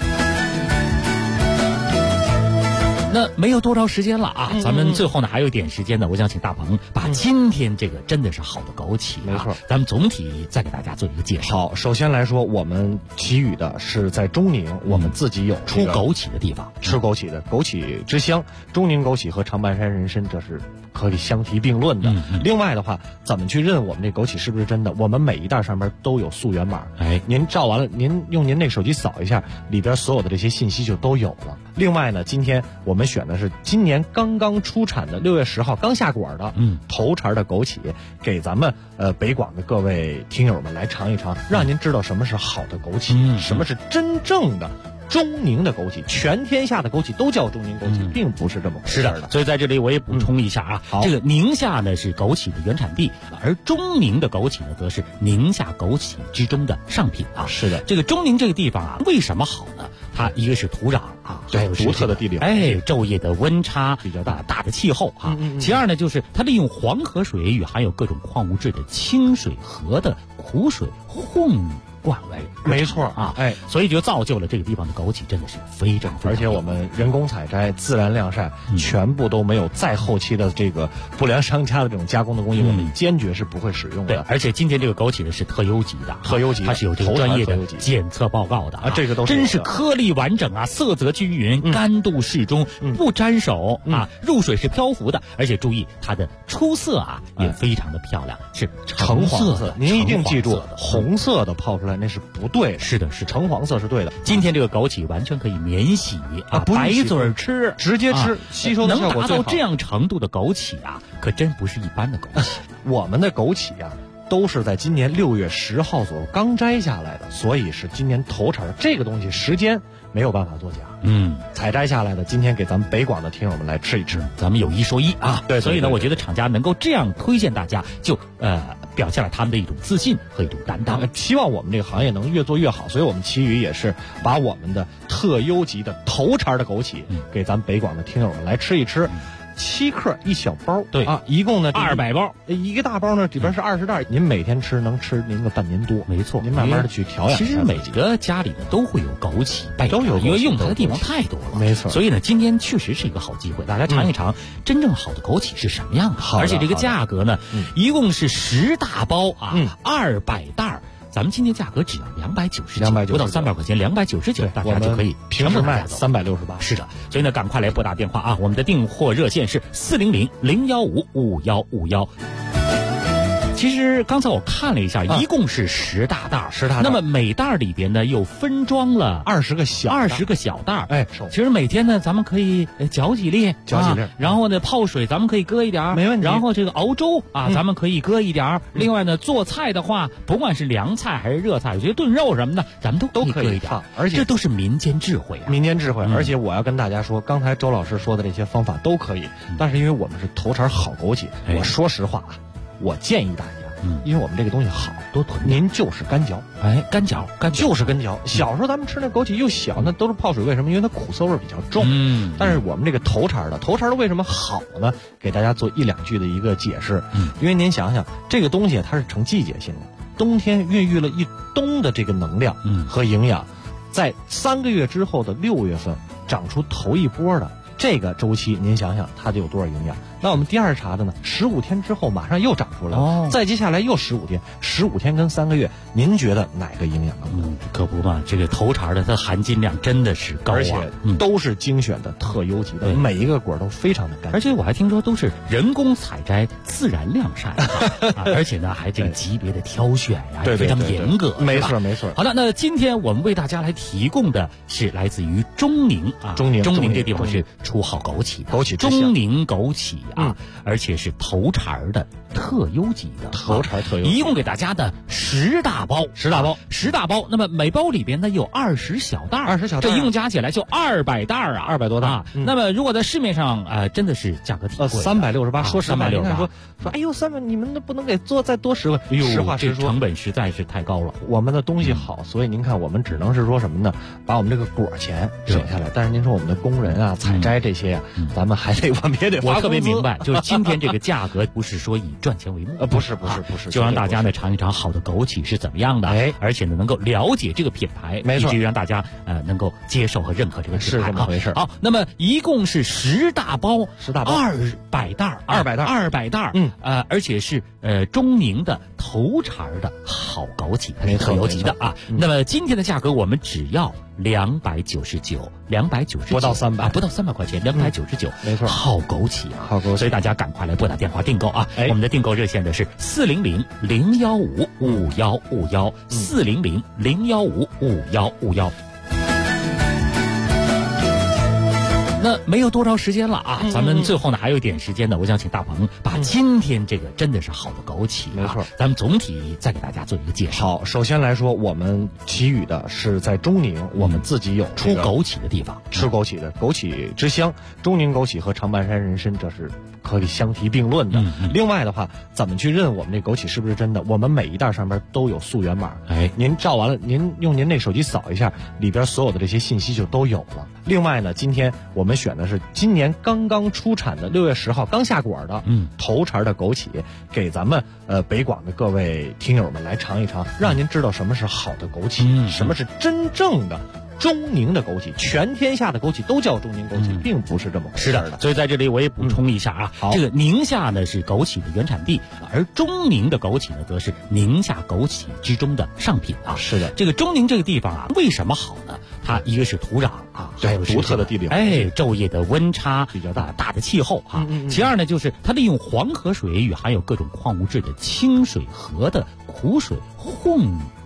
那没有多长时间了啊，咱们最后呢还有一点时间呢，我想请大鹏把今天这个真的是好的枸杞， 没错， 咱们总体再给大家做一个介绍。 好，首先来说，我们给予的是在中宁，我们自己有出枸杞的地方， 吃枸杞的枸杞之乡，中宁枸杞和长白山人参这是可以相提并论的。另外的话，怎么去认我们这枸杞是不是真的？我们每一袋上面都有溯源码，您照完了，您用您那个手机扫一下，里边所有的这些信息就都有了。另外呢，今天我们选的是今年刚刚出产的6月10号刚下果的头茬的枸杞，给咱们北广的各位听友们来尝一尝，让您知道什么是好的枸杞，什么是真正的中宁的枸杞。全天下的枸杞都叫中宁枸杞，并不是这么回事的。 所以在这里我也补充一下啊，这个宁夏呢是枸杞的原产地，而中宁的枸杞呢则是宁夏枸杞之中的上品啊。 是的， 这个中宁这个地方啊，为什么好呢？它一个是土壤啊，还有独特的地理， 昼夜的温差比较大的气候啊。其二呢，就是它利用黄河水与含有各种矿物质的清水河的苦水混灌为， 没错啊，所以就造就了这个地方的枸杞真的是非常， 而且我们人工采摘、自然晾晒，全部都没有再后期的这个不良商家的这种加工的工艺，我们坚决是不会使用的。 而且今天这个枸杞呢是特优级的，它是有这个专业的检测报告的啊， 这个都是真是颗粒完整啊，色泽均匀，干度适中，不沾手啊，入水是漂浮的，而且注意它的出色啊也非常的漂亮，是橙黄色。 您一定记住，红色的泡出来那是不对的， 是的， 橙黄色是对的。 今天这个枸杞完全可以免洗啊，白嘴吃， 直接吃，吸收的效果最好。 能达到这样程度的枸杞啊，可真不是一般的枸杞。 我们的枸杞啊，都是在今年6月10号左右刚摘下来的，所以是今年头茬。这个东西时间没有办法作假，采摘下来的，今天给咱们北广的听友们来吃一吃， 咱们有一说一啊。 对， 所以呢，我觉得厂家能够这样推荐大家，就表现了他们的一种自信和一种担当。 希望我们这个行业能越做越好，所以我们奇宇也是把我们的特优级的头茬的枸杞给咱北广的听友们来吃一吃。7克一小包， 对啊，一共呢 200包， 一个大包呢里边是20袋，您每天吃能吃您个半年多， 没错， 您慢慢的去调养。 其实每个家里呢都会有枸杞备着， 都有， 因为用它的地方太多了， 没错。 所以呢，今天确实是一个好机会，大家尝一尝真正好的枸杞是什么样的。而且这个价格呢，一共是10大包啊，200袋。咱们今天价格只要299，不到300块钱，299，大家就可以平时卖368。 是的，所以呢，赶快来拨打电话啊！我们的订货热线是400-015-5151。其实刚才我看了一下，一共是10大袋，10大袋。那么每袋里边呢，又分装了 20个小袋。 哎， 其实每天呢，咱们可以搅几粒，然后呢，泡水咱们可以搁一点， 没问题。 然后这个熬粥啊，咱们可以搁一点。另外呢，做菜的话，不管是凉菜还是热菜，有些炖肉什么的，咱们都可以搁一点。 而且这都是民间智慧啊， 民间智慧。而且我要跟大家说，刚才周老师说的这些方法都可以，但是因为我们是头茬好枸杞，我说实话啊。我建议大家，因为我们这个东西好， 多囤， 您就是干嚼， 干嚼就是干嚼。小时候咱们吃那枸杞又小，那都是泡水，为什么？因为它苦涩味比较重。但是我们这个头茬的为什么好呢？给大家做1-2句的一个解释。因为您想想，这个东西它是成季节性的，冬天孕育了一冬的这个能量和营养，在3个月之后的6月份长出头一波的。这个周期，您想想它得有多少营养？那我们第二茬的呢？15天之后马上又长出来了，再接下来又15天，15天跟3个月，您觉得哪个营养更多？ 可不嘛，这个头茬的它含金量真的是高啊， 而且都是精选的特优级的，每一个果都非常的干净。 而且我还听说都是人工采摘、自然晾晒，而且呢还这个级别的挑选呀，非常严格。 没错没错。 好了，那今天我们为大家来提供的是来自于中宁啊， 中宁这地方是出好枸杞的， 中宁枸杞啊，而且是头茬的特优级的， 头茬特优级， 一共给大家的10大包。那么每包里边呢有20小袋，这一共加起来就200袋啊 ，200多袋。 那么如果在市面上真的是价格挺贵 ，368。说实话 ，368 说，哎呦，300，你们不能给再多10块。实话实说， 成本实在是太高了。 我们的东西好，所以您看，我们只能是说什么呢？把我们这个果钱省下来。但是您说我们的工人啊、采摘这些呀，咱们我们也得发工资。 我特别明白，就是今天这个价格不是说以赚钱为目， 不是， 就让大家呢尝一尝好的枸杞是怎么样的，而且呢能够了解这个品牌， 没错， 以及让大家能够接受和认可这个品牌， 是这么回事。 好，那么一共是10大包，200袋，200袋，而且是中宁的头茬的好枸杞，它是特优级的啊。那么今天的价格我们只要299， 不到300 块钱，299， 没错， 好枸杞啊， 好枸杞， 所以大家赶快来拨打电话订购啊！我们的订购热线的是400-015-5151，400-015-5151。那没有多长时间了啊，咱们最后呢还有一点时间呢，我想请大鹏把今天这个真的是好的枸杞， 没错， 咱们总体再给大家做一个介绍。 好，首先来说，我们奇宇的是在中宁，我们自己有出枸杞的地方， 吃枸杞的枸杞之乡，中宁枸杞和长白山人参这是可以相提并论的。另外的话，怎么去认我们这枸杞是不是真的？我们每一袋上边都有溯源码，您照完了，您用您那手机扫一下，里边所有的这些信息就都有了。另外呢，今天我们选的是今年刚刚出产的6月10号刚下果的头茬的枸杞，给咱们北广的各位听友们来尝一尝，让您知道什么是好的枸杞，什么是真正的中宁的枸杞。全天下的枸杞都叫中宁枸杞，并不是这么回事的。 所以在这里我也补充一下啊，这个宁夏呢是枸杞的原产地，而中宁的枸杞呢则是宁夏枸杞之中的上品啊。 是的， 这个中宁这个地方啊，为什么好呢？它一个是土壤啊，还有独特的地理， 昼夜的温差比较大的气候啊。其二呢，就是它利用黄河水与含有各种矿物质的清水河的苦水混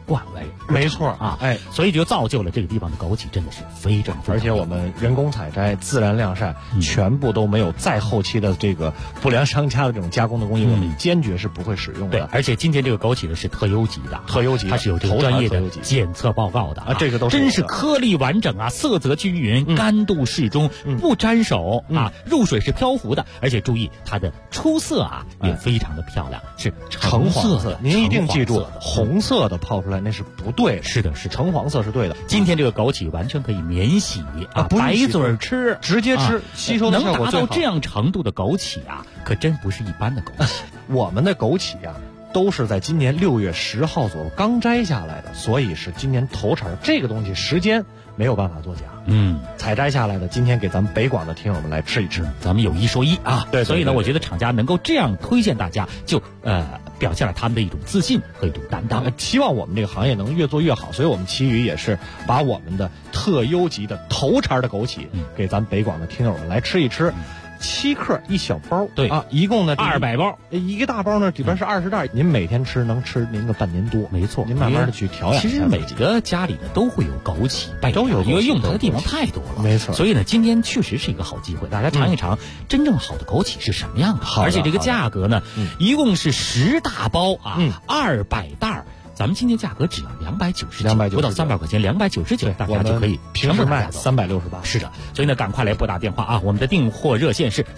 惯为。 没错啊，所以就造就了这个地方的枸杞真的是非常， 而且我们人工采摘、自然晾晒，全部都没有再后期的这个不良商家的这种加工的工艺，我们坚决是不会使用的。 对，而且今天这个枸杞呢是特优级的，它是有这个专业的检测报告的这个都是真是颗粒完整啊，色泽均匀，干度适中，不沾手啊，入水是漂浮的，而且注意它的出色啊也非常的漂亮，是橙黄色。 您一定记住，红色的泡出来那是不对的。 是的，是橙黄色是对的。 今天这个枸杞完全可以免洗啊，白嘴吃， 直接吃，吸收的效果最好。 能达到这样程度的枸杞啊，可真不是一般的枸杞。 我们的枸杞啊，都是在今年6月10号左右刚摘下来的，所以是今年头茬。这个东西时间没有办法作假。采摘下来的，今天给咱们北广的听友们来吃一吃， 咱们有一说一啊。 对， 所以呢，我觉得厂家能够这样推荐大家，就表现了他们的一种自信和一种担当。 期望我们这个行业能越做越好，所以我们奇宇也是把我们的特优级的头茬的枸杞给咱北广的听友们来吃一吃。7克一小包， 对啊，一共呢 200包， 一个大包呢里边是20袋，您每天吃能吃您个半年多， 没错。 您慢慢的去调养。 其实每个家里呢都会有枸杞， 都有， 因为用它的地方太多了， 没错。 所以呢，今天确实是一个好机会，大家尝一尝真正好的枸杞是什么样的。而且这个价格呢，一共是10大包啊，200袋。咱们今天价格只要299，不到300块钱，299，大家就可以平时卖368。 是的，所以呢，赶快来拨打电话啊！我们的订货热线是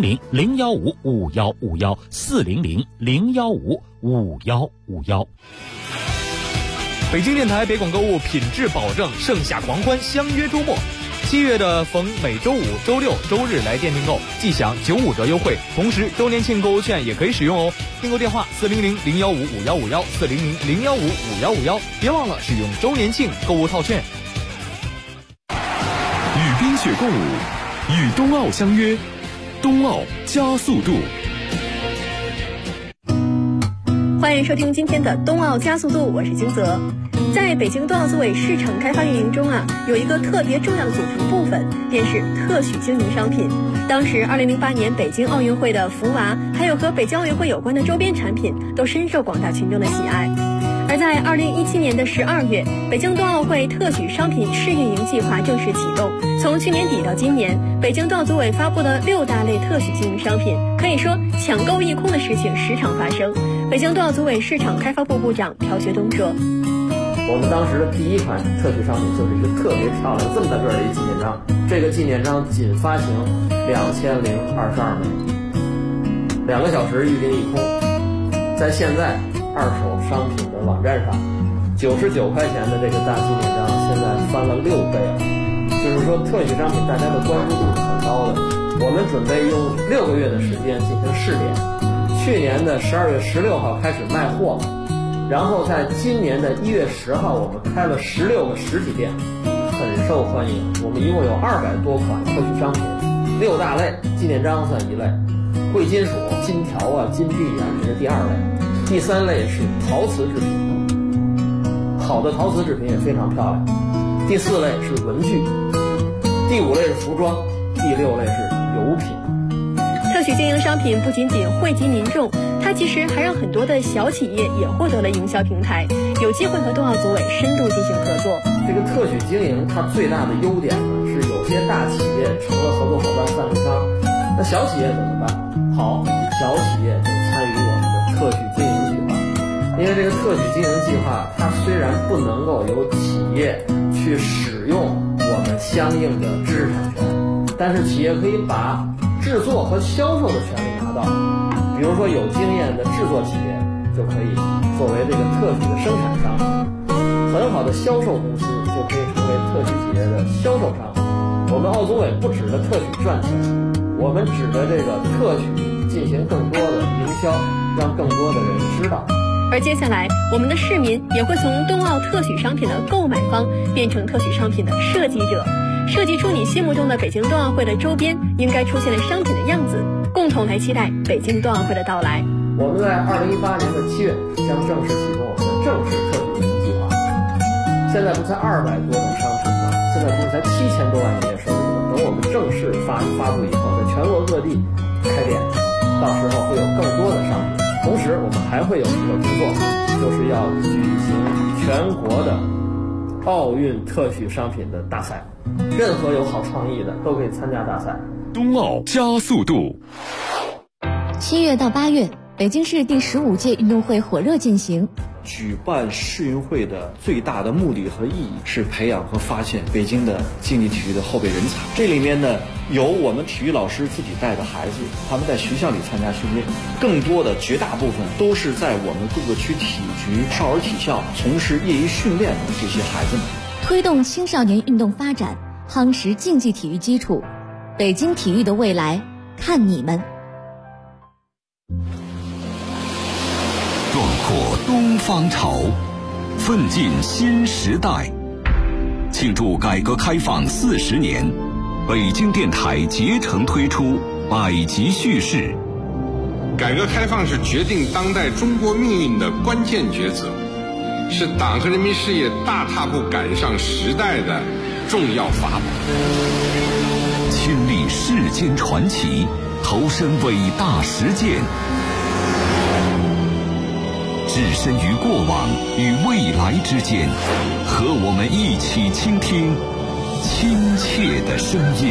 400-015-5151，400-015-5151。 北京电台北广购物品质保证，盛夏狂欢，相约周末。7月的逢每周五、周六、周日来店订购，即享95折优惠，同时周年庆购物券也可以使用哦。订购电话400-015-5151，400-015-5151，别忘了使用周年庆购物套券。 与冰雪共舞，与冬奥相约，冬奥加速度。 欢迎收听今天的冬奥加速度，我是金泽。在北京冬奥组委市场开发运营中有一个特别重要的组成部分，便是特许经营商品。当时2008年北京奥运会的福娃，还有和北京奥运会有关的周边产品，都深受广大群众的喜爱。而在2017年的12月，北京冬奥会特许商品试运营计划正式启动。从去年底到今年，北京冬奥组委发布了6大类特许经营商品，可以说抢购一空的事情时常发生。北京冬奥组委市场开发部部长朴学东说： 我们当时的第一款特许商品就是一个特别漂亮这么大个的一纪念章，这个纪念章仅发行2022枚，2个小时预订一空。在现在二手商品的网站上，99块钱的这个大纪念章现在翻了6倍了，就是说特许商品大家的关注度是很高的。我们准备用6个月的时间进行试点，去年的12月16号开始卖货，然后在今年的1月10号，我们开了16个实体店，很受欢迎。我们一共有200多款特许商品，6大类，纪念章算一类，贵金属、金条啊、金币啊，这是第2类，第3类是陶瓷制品，好的陶瓷制品也非常漂亮，第4类是文具，第5类是服装，第6类是油品。 特许经营商品不仅仅惠及民众，它其实还让很多的小企业也获得了营销平台，有机会和冬奥组委深度进行合作。 这个特许经营它最大的优点呢，是有些大企业成了合作伙伴赞助商，那小企业怎么办？好，小企业就参与我们的特许经营计划。因为这个特许经营计划，它虽然不能够由企业去使用我们相应的知识产权，但是企业可以把制作和销售的权利拿到。比如说有经验的制作企业就可以作为这个特许的生产商，很好的销售公司就可以成为特许企业的销售商。我们奥组委不指着特许赚钱，我们指着这个特许进行更多的营销，让更多的人知道。 而接下来，我们的市民也会从冬奥特许商品的购买方变成特许商品的设计者，设计出你心目中的北京冬奥会的周边应该出现的商品的样子，共同来期待北京冬奥会的到来。 我们在2018年的7月将正式启动我们的正式特许经营计划。现在不才200多种商品吗？现在不是才7000多万营业收入吗？等我们正式发布以后，在全国各地开店，到时候会有更多的商品同时我们还会有一个工作，就是要举行全国的奥运特许商品的大赛，任何有好创意的都可以参加大赛。 冬奥加速度。 7月到8月，北京市第15届运动会火热进行。 举办世运会的最大的目的和意义是培养和发现北京的竞技体育的后备人才。这里面呢，有我们体育老师自己带的孩子，他们在学校里参加训练，更多的绝大部分都是在我们各个区体育局、少儿体校从事业余训练的这些孩子们。 推动青少年运动发展，夯实竞技体育基础，北京体育的未来，看你们！ 壮阔东方潮，奋进新时代。庆祝改革开放40年，北京电台竭诚推出百集叙事。 改革开放是决定当代中国命运的关键抉择，是党和人民事业大踏步赶上时代的重要法宝。 亲历世间传奇，投身伟大实践，置身于过往与未来之间，和我们一起倾听亲切的声音。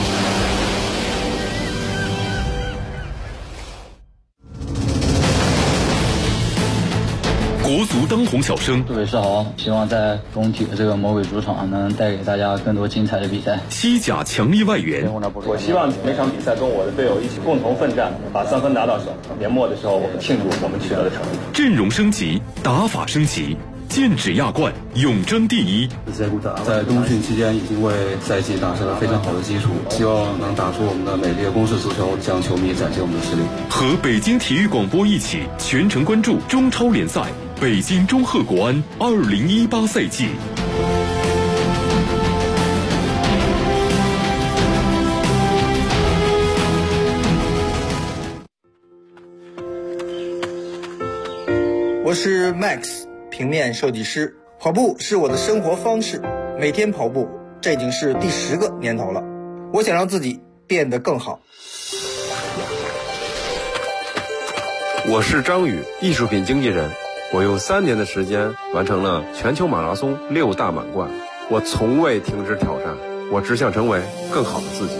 国足当红小生， 各位是好，希望在中体的这个魔鬼主场能带给大家更多精彩的比赛。 西甲强力外援， 我希望每场比赛跟我的队友一起共同奋战，把3分拿到手。年末的时候，我们庆祝我们取得的成绩。 阵容升级，打法升级，剑指亚冠，永争第一。 在冬训期间已经为赛季打下了非常好的基础，希望能打出我们的美丽的攻势足球，向球迷展现我们的实力。 和北京体育广播一起全程关注中超联赛北京中赫国安2018赛季。 我是 Max， 平面设计师。跑步是我的生活方式，每天跑步，这已经是第10个年头了。我想让自己变得更好。 我是张宇，艺术品经纪人。我用3年的时间完成了全球马拉松6大满贯。我从未停止挑战，我只想成为更好的自己。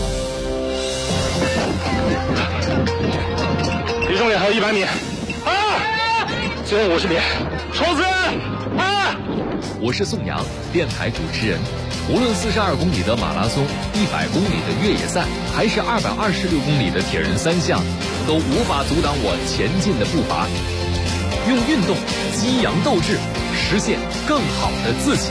离终点还有100米，最后50米，冲刺！ 我是宋阳，电台主持人。无论42公里的马拉松、100公里的越野赛，还是226公里的铁人3项，都无法阻挡我前进的步伐。用运动激扬斗志，实现更好的自己。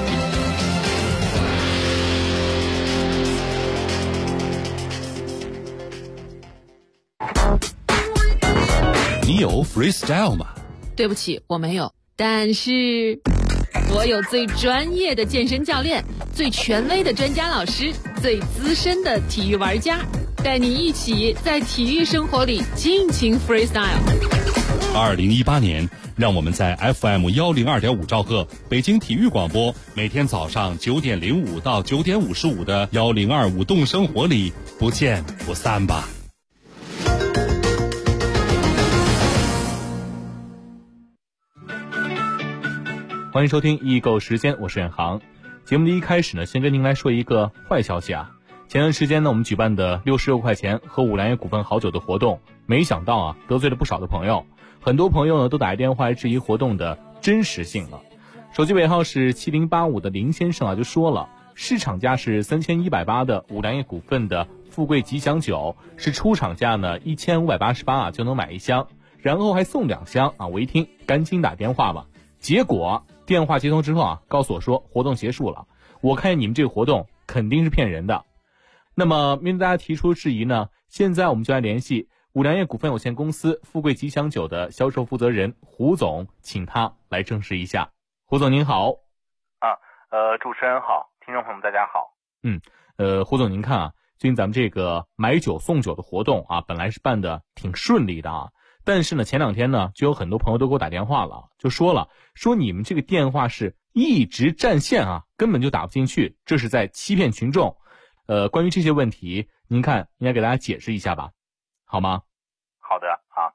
你有 freestyle 吗？ 对不起，我没有。但是我有最专业的健身教练，最权威的专家老师，最资深的体育玩家，带你一起在体育生活里尽情 freestyle。 2018年，让我们在 FM102.5兆赫北京体育广播，每天早上9点05到9点55的102舞动生活里不见不散吧。 欢迎收听易购时间，我是远航。节目的一开始呢，先跟您来说一个坏消息啊。前段时间呢，我们举办的66块钱喝五粮液股份好酒的活动，没想到啊，得罪了不少的朋友。很多朋友呢都打电话来质疑活动的真实性了。手机尾号是7085的林先生啊就说了，市场价是3180的五粮液股份的富贵吉祥酒，是出厂价呢1588啊就能买1箱，然后还送2箱啊。我一听赶紧打电话吧，结果电话接通之后啊，告诉我说活动结束了。我看见你们这个活动肯定是骗人的。那么面对大家提出质疑呢，现在我们就来联系五粮液股份有限公司富贵吉祥酒的销售负责人胡总，请他来证实一下。胡总您好。 主持人好，听众朋友们大家好。 胡总您看啊，最近咱们这个买酒送酒的活动啊，本来是办的挺顺利的啊，但是呢前2天呢就有很多朋友都给我打电话了，就说你们这个电话是一直占线啊，根本就打不进去，这是在欺骗群众。关于这些问题，您看应该给大家解释一下吧，好吗？ 好的啊，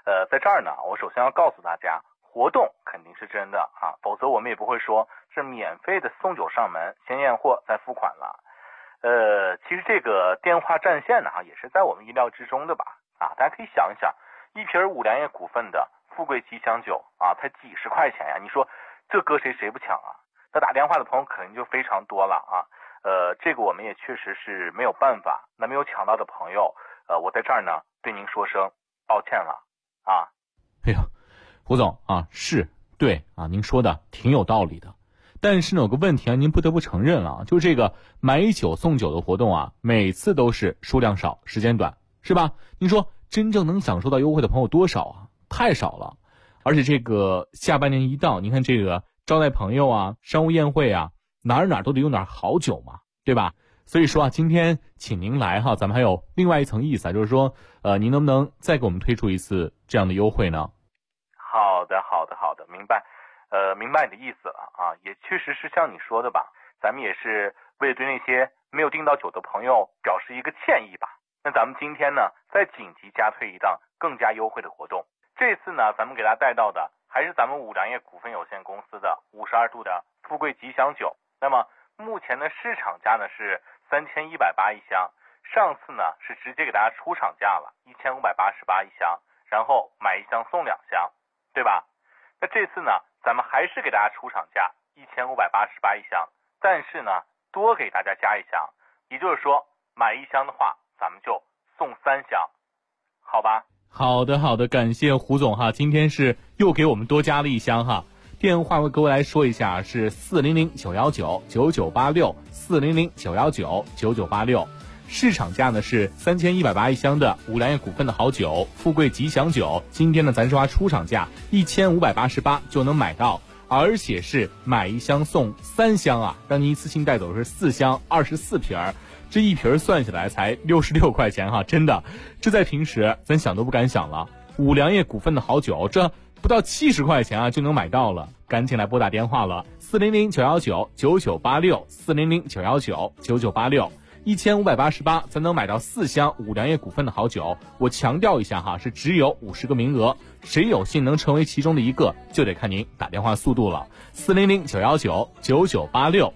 在这儿呢，我首先要告诉大家，活动肯定是真的啊，否则我们也不会说是免费的送酒上门，先验货再付款了。其实这个电话占线呢，也是在我们意料之中的吧？啊，大家可以想一想，一瓶五粮液股份的富贵吉祥酒啊，才几十块钱呀，你说这搁谁不抢啊？那打电话的朋友肯定就非常多了啊。这个我们也确实是没有办法。那没有抢到的朋友，我在这儿呢对您说声抱歉了啊。 哎呀，胡总啊，是对啊，您说的挺有道理的。但是呢，有个问题啊，您不得不承认了，就这个买酒送酒的活动啊，每次都是数量少，时间短，是吧？您说真正能享受到优惠的朋友多少啊？太少了。而且这个下半年一到，您看这个招待朋友啊，商务宴会啊，哪儿都得用点好酒嘛，对吧？所以说啊，今天请您来哈，咱们还有另外一层意思啊，就是说，您能不能再给我们推出一次这样的优惠呢？ 好的，明白。明白你的意思了啊，也确实是像你说的吧，咱们也是为了对那些没有订到酒的朋友表示一个歉意吧。那咱们今天呢，再紧急加推一档更加优惠的活动。这次呢，咱们给大家带到的还是咱们五粮液股份有限公司的52度的富贵吉祥酒。那么目前的市场价呢是3180一箱，上次呢是直接给大家出厂价了1588一箱，然后买一箱送2箱，对吧？那这次呢，咱们还是给大家出厂价1588一箱，但是呢，多给大家加一箱，也就是说，买1箱的话，咱们就送3箱，好吧？ 好的，感谢胡总哈，今天是又给我们多加了1箱哈。电话我各位来说一下，是400-919-9986 400-919-9986。市场价呢是3180一箱的五粮液股份的好酒富贵吉祥酒，今天呢咱是花出厂价1588就能买到，而且是买1箱送3箱啊，让您一次性带走是4箱24瓶，这一瓶算下来才66块钱哈，真的，这在平时咱想都不敢想了。五粮液股份的好酒，这不到70块钱啊就能买到了，赶紧来拨打电话了，400-919-9986 400-919-9986。1588才能买到4箱五粮液股份的好酒。我强调一下哈，是只有50个名额，谁有幸能成为其中的一个，就得看您打电话速度了。400-919-9986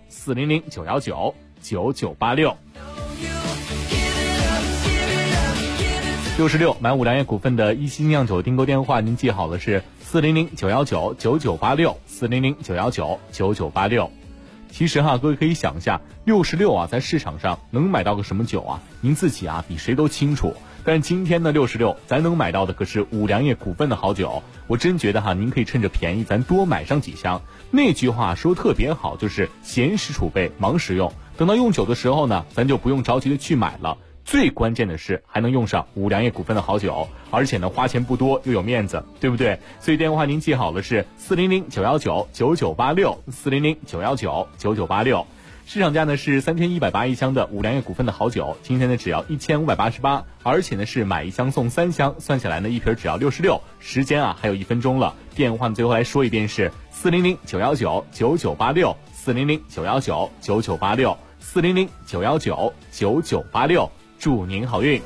400-919-9986。66买五粮液股份的一星酿酒订购电话，您记好了是400-919-9986 400-919-9986。其实哈，各位可以想一下，66啊，在市场上能买到个什么酒啊？您自己啊，比谁都清楚。但是今天的66，咱能买到的可是五粮液股份的好酒。我真觉得哈，您可以趁着便宜，咱多买上几箱。那句话说特别好，就是闲时储备，忙时用。等到用酒的时候呢，咱就不用着急的去买了。最关键的是还能用上五粮液股份的好酒，而且呢花钱不多又有面子，对不对？所以电话您记好了是400-919-9986 400-919-9986。市场价呢是3180一箱的五粮液股份的好酒，今天呢只要1588，而且呢是买1箱送3箱，算下来呢一瓶只要66，时间啊还有1分钟了。电话呢最后来说一遍是400-919-9986 400-919-9986 400-919-9986。祝您好运。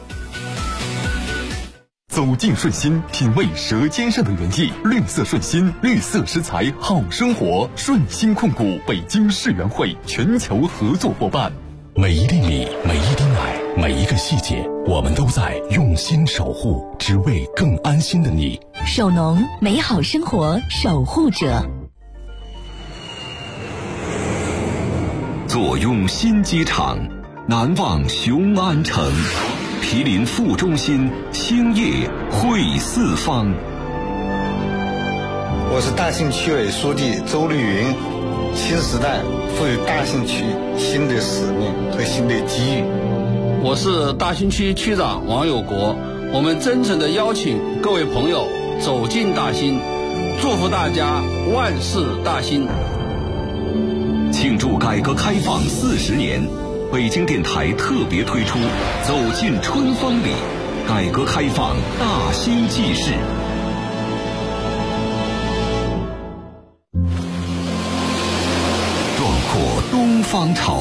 走进顺心，品味舌尖上的原意，绿色顺心，绿色食材好生活。顺心控股北京世园会全球合作伙伴。 每一粒米，每一滴奶，每一个细节，我们都在用心守护，只为更安心的你。 首农，美好生活守护者。 坐拥新机场，难忘雄安城，毗邻副中心，兴业汇四方。 我是大兴区委书记周绿云。新时代赋予大兴区新的使命和新的机遇。 我是大兴区区长王有国。我们真诚地邀请各位朋友走进大兴，祝福大家万事大兴。 庆祝改革开放40年，北京电台特别推出走进春风里，改革开放大兴纪事。壮阔东方潮，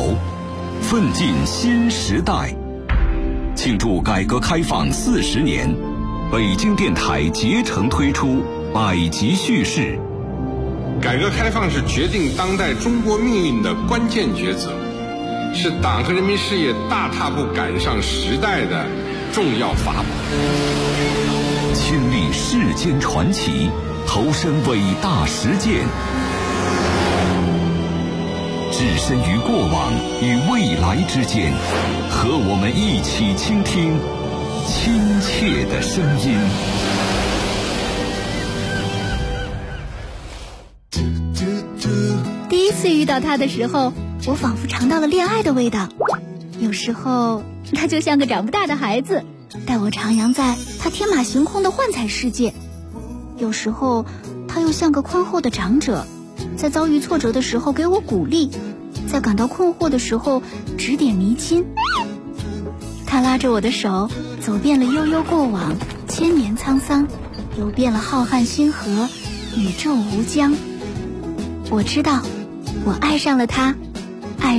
奋进新时代。庆祝改革开放40年， 北京电台竭诚推出百集叙事。 改革开放是决定当代中国命运的关键抉择，是党和人民事业大踏步赶上时代的重要法宝。 亲历世间传奇，投身伟大实践，置身于过往与未来之间，和我们一起倾听亲切的声音。 第一次遇到他的时候，我仿佛尝到了恋爱的味道。有时候他就像个长不大的孩子，带我徜徉在他天马行空的幻彩世界。有时候他又像个宽厚的长者，在遭遇挫折的时候给我鼓励，在感到困惑的时候指点迷津。他拉着我的手，走遍了悠悠过往，千年沧桑，游遍了浩瀚星河，宇宙无疆。我知道，我爱上了他。